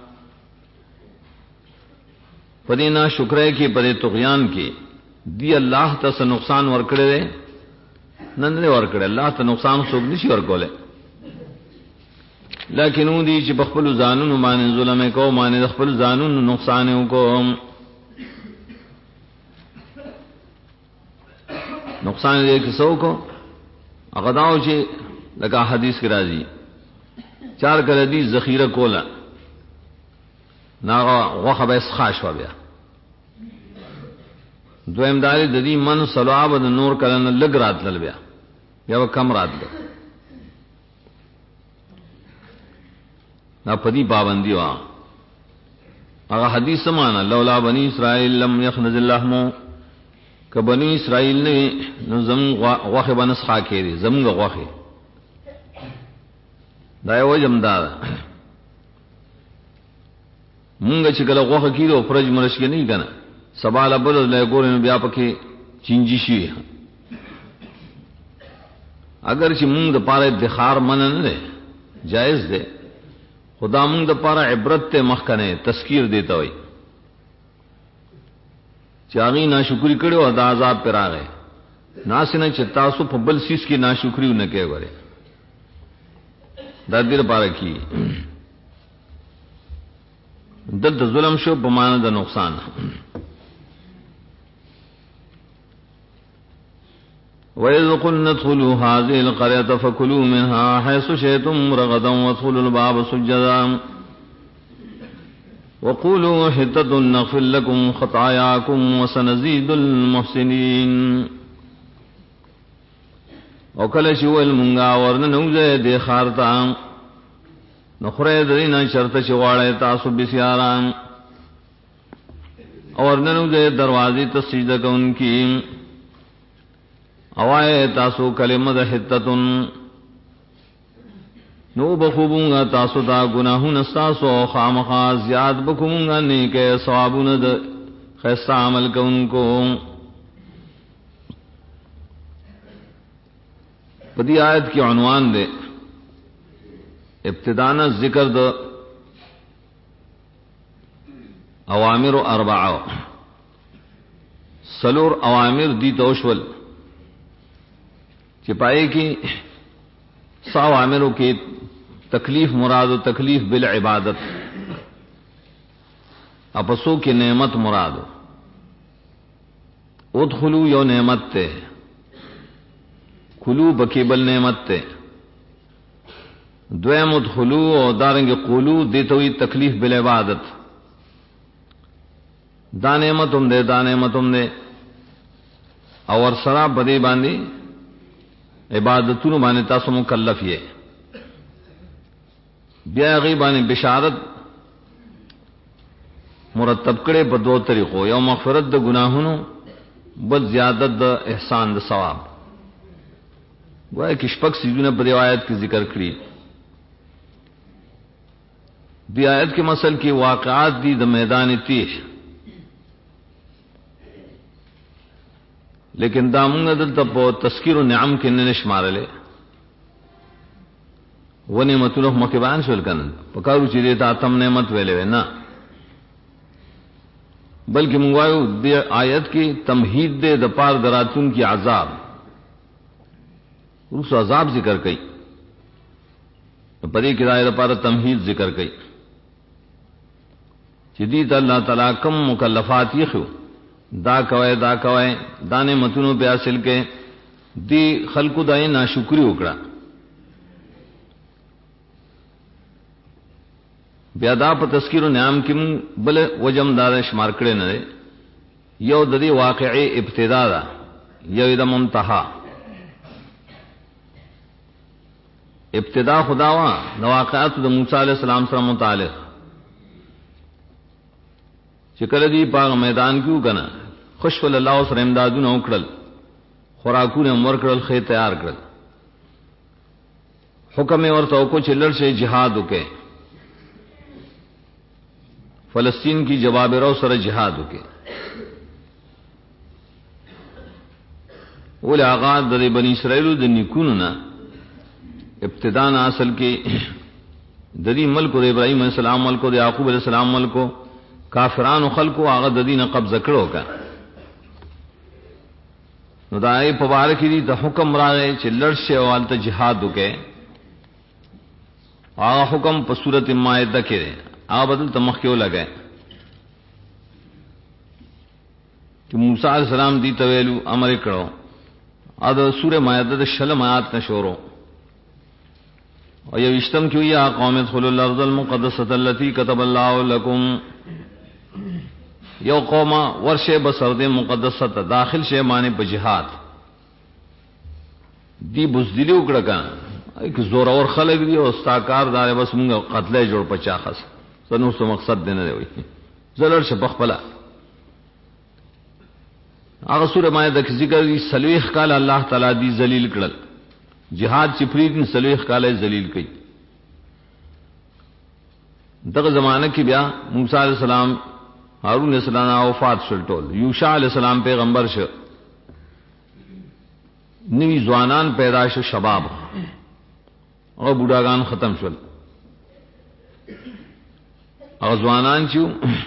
پدینا شکرے کی پدے طغیان کی دی اللہ تا سے نقصان ورکڑے دے نندے ورکڑے اللہ تا نقصان سوک نشی ورکولے لیکن او دی چی بخپل زانون مانے ظلم کو مانے دخپل زانون نقصانوں کو نقصان دے کسو کو اغداؤ چی لکا حدیث کی راضی چار کله دی ذخیره کولا ناغه غوخه به خاص و بیا دویم داری د دې من صلواب د نور کله لګ راتل بیا یا کم راتل نا پدی پابندی وا هغه حدیث سمانا لولا بنی اسرائیل لم يخنز اللحم ک بنی اسرائیل نے نو زم غوخه بنس خا کېری زمغه غوخه دا یو جمدار مونږ چې کله غوخه کیدو فرج مرش کې نه کنه سباله بل له ګورن بیا پکې چینجی شي اگر چې مونږ د پاره ادخار من نه جائز ده خدا مونږ د پاره عبرت ته مخکنه تذکیر دیتا وي چاغي ناشکری کړو او د عذاب پر راغې ناسنه چې تاسو په بل سیس کې ناشکری نه کوي وره دا دې لپاره کی دلته ظلم شو په معنا د نقصان وَإِذْ قُلْنَا ادْخُلُوا هَٰذِهِ الْقَرْيَةَ فَكُلُوا مِنْهَا حَيْثُ شِئْتُمْ رَغَدًا وَادْخُلُوا الْبَابَ سُجَّدًا وَقُولُوا حِطَّةٌ نَغْفِرْ لَكُمْ خَطَايَاكُمْ وَسَنَزِيدُ الْمُحْسِنِينَ او کله چې ول مونږه ورننوځه د خارتا نو خره درینه شرط چې واړی تاسو بسیاران اور ورننوځه دروازې ته سجده کوونکی اوائے تاسو کلمه د حتتن نو بخوبونگا تاسو تا گناہون استاسو خامخا زیاد بکومونگا نیکے ثوابون د خیستہ عمل کونکو پدی آیت کی عنوان دے ابتدانا ذکر د اوامر اربعہ سلور اوامر دی توشول چپائے کی سو عامروں کی تکلیف مراد و تکلیف بالعبادت اپسو کی نعمت مراد ادخلو یو نعمت تے کلو بکیبل نعمت تے دویم ادخلو اور دارنگ قولو دیتوی تکلیف بالعبادت دا نعمتم دے دا نعمتم دے اور سراب بدی باندی عبادتونو باندې تاسو مکلف یې بیا غي باندې بشارت مرتب کړي په دوه طریقو یو مغفرت د گناهونو بل زیادت د احسان د ثواب وای کی شپږ سيزونه په روایت کې ذکر کړي دی آیت کې مثل کې واقعات دي د میدان تیش لیکن دا مونږ دلته په تذکیر النعم کې نه شمارلې و نعمتونو مکه بیان شول کنه په کارو چې دې ته تم نعمت ویلې نه بلکې مونږ وایو د آیت کې تمهید دې د پار دراتون کی عذاب اوس عذاب ذکر کړي په دې کې دایره لپاره تمهید ذکر کړي چې دې الله تعالی کوم مکلفات یې خو دا کوي دا نعمتونو په حاصل کې دی خلقو دای ناشکری وکړه بیا دا په تذکیر النعم کې بل وجم دار شمار کړي نه یو د دې واقعي ابتدا دا یو د منتها ابتدا خداوا نو واقعات د موسی علیہ السلام سره متعلق چې کله دی په میدان کې وکنه خوشفل الله سره امدادونه وکړل خوراکونه مور کړل خې تیار کړل حکم ورته کو چې لړ شي jihad وکړي فلسطین کی جواب رو سره jihad وکړي ول آغاز د بنی اسرائیل د نیکونو نه ابتداء اصل کې د دې ملک د ابراهیم علیه السلام ملک د یعقوب علیه السلام ملک کافرانو خلقو هغه د دینه قبضه کړو کا نو دای په واره کې د حکم راغی چې لړشه والته jihad وکړي هغه حکم په سورته مائده کې هغه بدل تمخیو لګای چې موسی علیہ السلام دی تویلو امر کړو ا د سوره مائده د شلم آیات نشورو او یو اشتم کې یا قوم ادخلوا الارض المقدسه التي كتب الله لكم یو قوم ورشه بسرد مقدسه ته داخل شه معنی په jihad دی بوزدلی وکړه کا یک زور اور خلک دی او استاکار دار بس موږ قتلې جوړ پچا خاص سنو سو مقصد دینه دی زلر شه بخپلا هغه سوره مائده کې ذکر دی سلوخ کال الله تعالی دی ذلیل کړل jihad چې فریدن سلوخ کال ذلیل کړي دغه زمانہ کې بیا موسی علیہ السلام هارون علیہ السلام وفات شول ټول یوشع علیہ السلام پیغمبر شو نوی ځوانان پیدا شو شباب او بوډاګان ختم شول ځوانان چې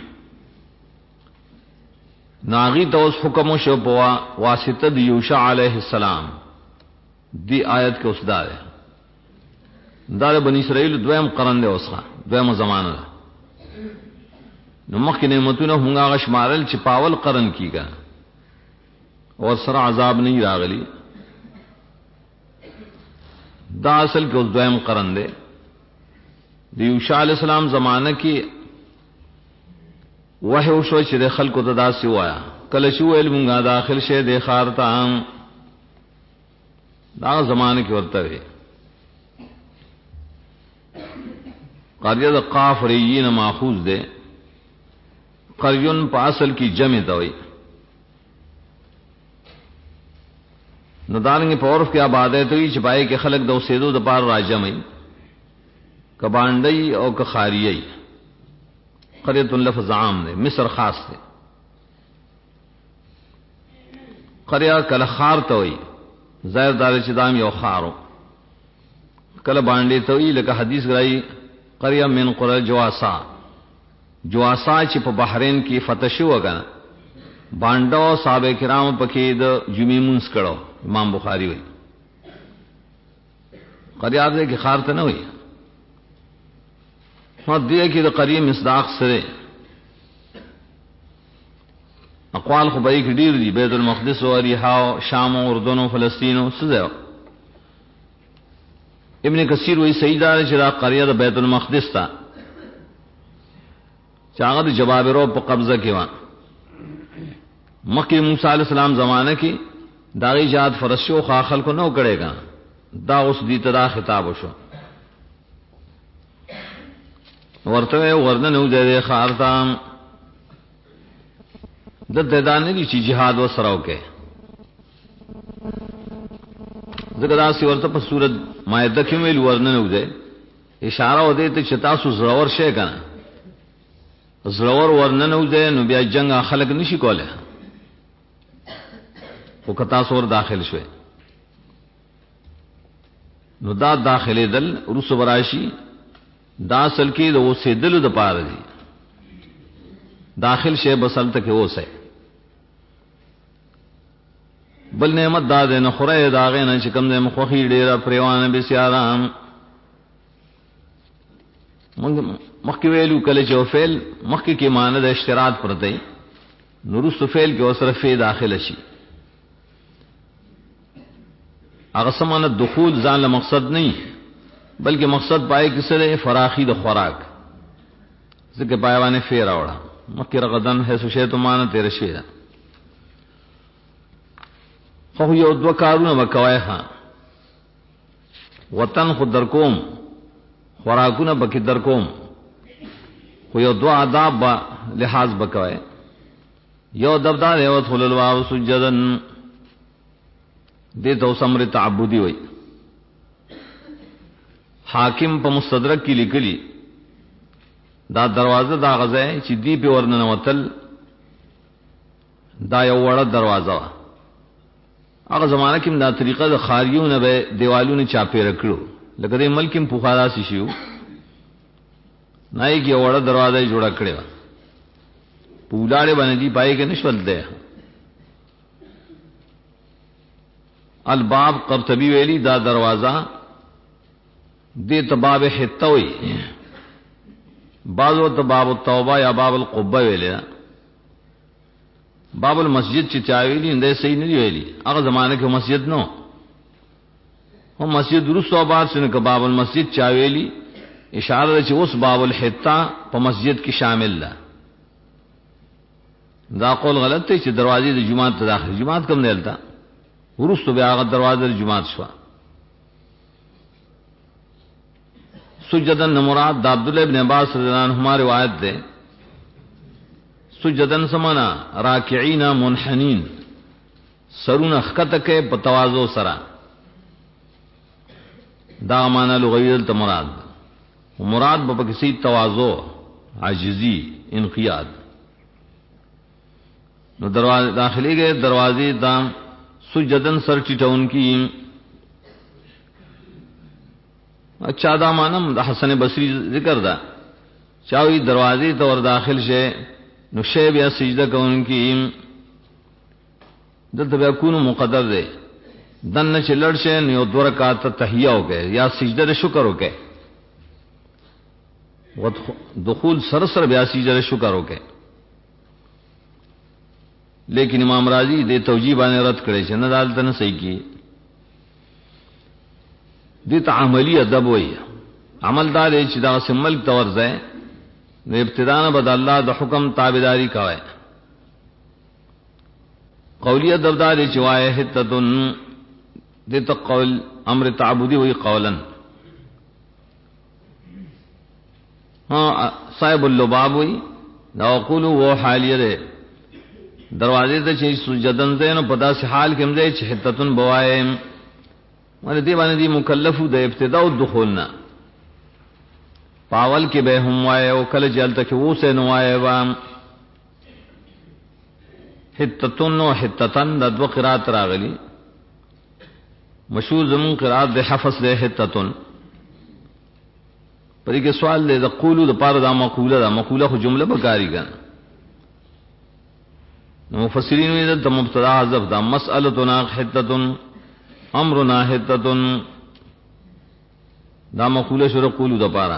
ناغي ته اوس حکم شو په واسطه د یوشع علیه السلام دی آیت کې اوس دا ده بنی اسرائیل دویم قرن دی اوسه دویم زمانه ده نو مخکې نعمتونه هغه شمارل چې پاول قرن کیږي اور سره عذاب نه راغلی دا اصل کې اوس دویم قرن دی د یوشع علیہ السلام زمانہ کې وحی شو چې د خلکو ته داسې وایا کله چې ویل مونږه داخل شه د خار ته دا زمانہ کې ورته وي قريه د قاف ریین ماخوذ ده قریون په اصل کې جمع ده وي نو دانګي په عرف کې آباده ته چې پای کې خلک د اوسېدو د پار راجمي کبانډي او کخاريي قريه لفظ عام ده مصر خاص ده قريه کله خار ته وي ظاهر دار چې دام یو خارو کله باندې ته وي لکه حدیث غراي قريه من قرى جواسا چې په بحرین کې فتح شو وګنه باندو صحابه کرام پکې د جمعې مونږ کړو امام بخاری وایي قريه دې کې خار ته نه وي نو دې کې د قريه مصداق سره اقوال خو به کې ډیر دي بیت المقدس او ریحا شام او اردن او فلسطین او سزا ابن کثیر وایي سیدار چې دا قريه د بیت المقدس تا چاغه د جبابرو په قبضه کې و مکه موسی علیہ السلام زمانہ کې داغي جهاد فرض شو خاخل کو نو کړهګا دا اوس دې تدا خطاب وشو ورته ورننه دې خارتام د ددان دي چې jihad و سراو کې ذکر راسی ورته په صورت مائده کې ویل ورننه دې اشاره و دې ته چې تاسو زړور شئ کنه زړور ورننه دې نو بیا جنگ خلق نشي کوله او کتا سور داخل شوه نو دا داخله دل روس براشي دا اصل کې د اوسېدلو د پاره دي داخل شه بسل تک اوسه بل نعمت دا ده نه خوره داغه نه چې کوم د مخوخي ډیره پریوانه به سیارام مخکې ویلو کله چې فعل مخکې کې معنی د اشتراط پرته نورست فعل کې اوسره فی داخله شي هغه سمانه دخول ځان له مقصد نه بلکې مقصد پای کې سره فراخي د خوراک ځکه پایوانه فیر راوړه مکه رغدن ہے سوشیتو مان تیر شي خو یو دو کارونه وکوي ها وطن خود در کوم خوراکونه بکی در کوم خو یو دو آداب با لحاظ بکوي یو دبدار یو ادخل الباب سجدن دې تو سمر تعبدی وای حاکم په مستدرک کې لیکلی دا دروازه دا غزه چې دی په ورننه وتل دا یو وړه دروازه هغه زمانہ کې دا طریقه د خاریونه به دیوالونه چاپې رکړو لکه د ملک په خاص شیو نه یې وړه دروازه جوړه کړې و پولاړې باندې پای کې نشول ده الباب قرطبی ویلی دا دروازه دې تباب حتوي بعضو ته باب التوبه یا باب القبه ویلی باب المسجد چې چاویلی انده صحیح نه ویلی هغه زمانه کې مسجد نو هم مسجد درست آباد سن که باب المسجد چاویلی اشاره چې اوس باب الحتا په مسجد کې شامل ده دا قول غلط دی چې دروازې د جمعات ته داخل جمعات کوم نه لتا ورستو بیا هغه دروازه د جمعات شو سجدن مراد د عبد الله ابن عباس رضی الله عنهما روایت ده سجدن سمانا راکعین منحنین سرون خطه کې په تواضع سره دا معنا لغوی ته مراد په کسی تواضع عاجزی انقیاد نو دروازه داخلي کې دروازې دا سجدن سر ټیټون کی اچھا دا مانم د حسن بصری ذکر دا چاوی دروازے تو اور داخل شے نو شے بیا سجدہ کون کی دلته بیا کونو مقدر دے دن چې لړ شے نو دو رکعات تحیہ ہو گئے یا سجدہ شکر ہو گئے دخول سرسر بیا سجدہ شکر ہو گئے. لیکن امام راضی دے توجیبانے رد کرے چھے نہ دالتا نہ صحیح کی دیتا عملی ادب ہوئی عمل دارے چی دا سے ملک تورز ہے نو ابتدانا بدا اللہ دا حکم تابداری کوئے. قولی ادب دارے چی وائے حتتن دیتا قول امر تعبدی ہوئی قولا. ہاں صاحب اللباب ہوئی دا قولو وہ حالیہ دے دروازے ته چې سجدن دې نو پدا سي حال کې مده چې حتتن بوائے مله دی باندې دی مکلفو د ابتداء او دخولنا پاول کې به هم وای او کله جل تک وو سه نو وای وا حتتن او حتتن د دو قرات راغلی مشهور زمون قرات د حفظ له حتتن پرې کې سوال دې د قولو د پاره د مقوله خو جمله بکاری ګان مفسرین وی د مبتدا حذف دا مسئلتنا حتتن امرنا حتتن دا مقوله شروع قولو د پارا.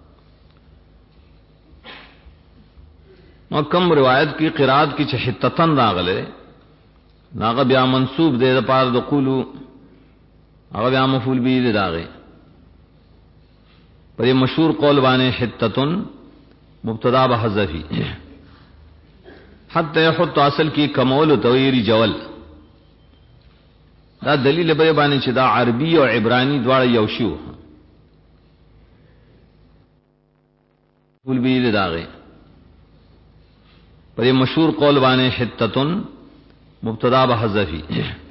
نو کم روایت کی قرات کی چې حتتن راغله ناغه بیا منصوب دی د پارا د قولو هغه بیا مفعول به دی داغه پر مشهور قول باندې حتتن مبتدا به حذفی حتی یحط اصل کی کمول تویری جول دا دلیل به باندې چې دا عربی او عبرانی دواړه یو شو ول بی داغه پر مشهور قول باندې حتتن مبتدا به حذفی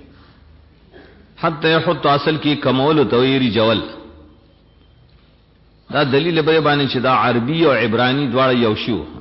حتی یحط اصل کی کمول تویری جول دا دلیل به باندې چې دا عربی او عبرانی دواړه یو شو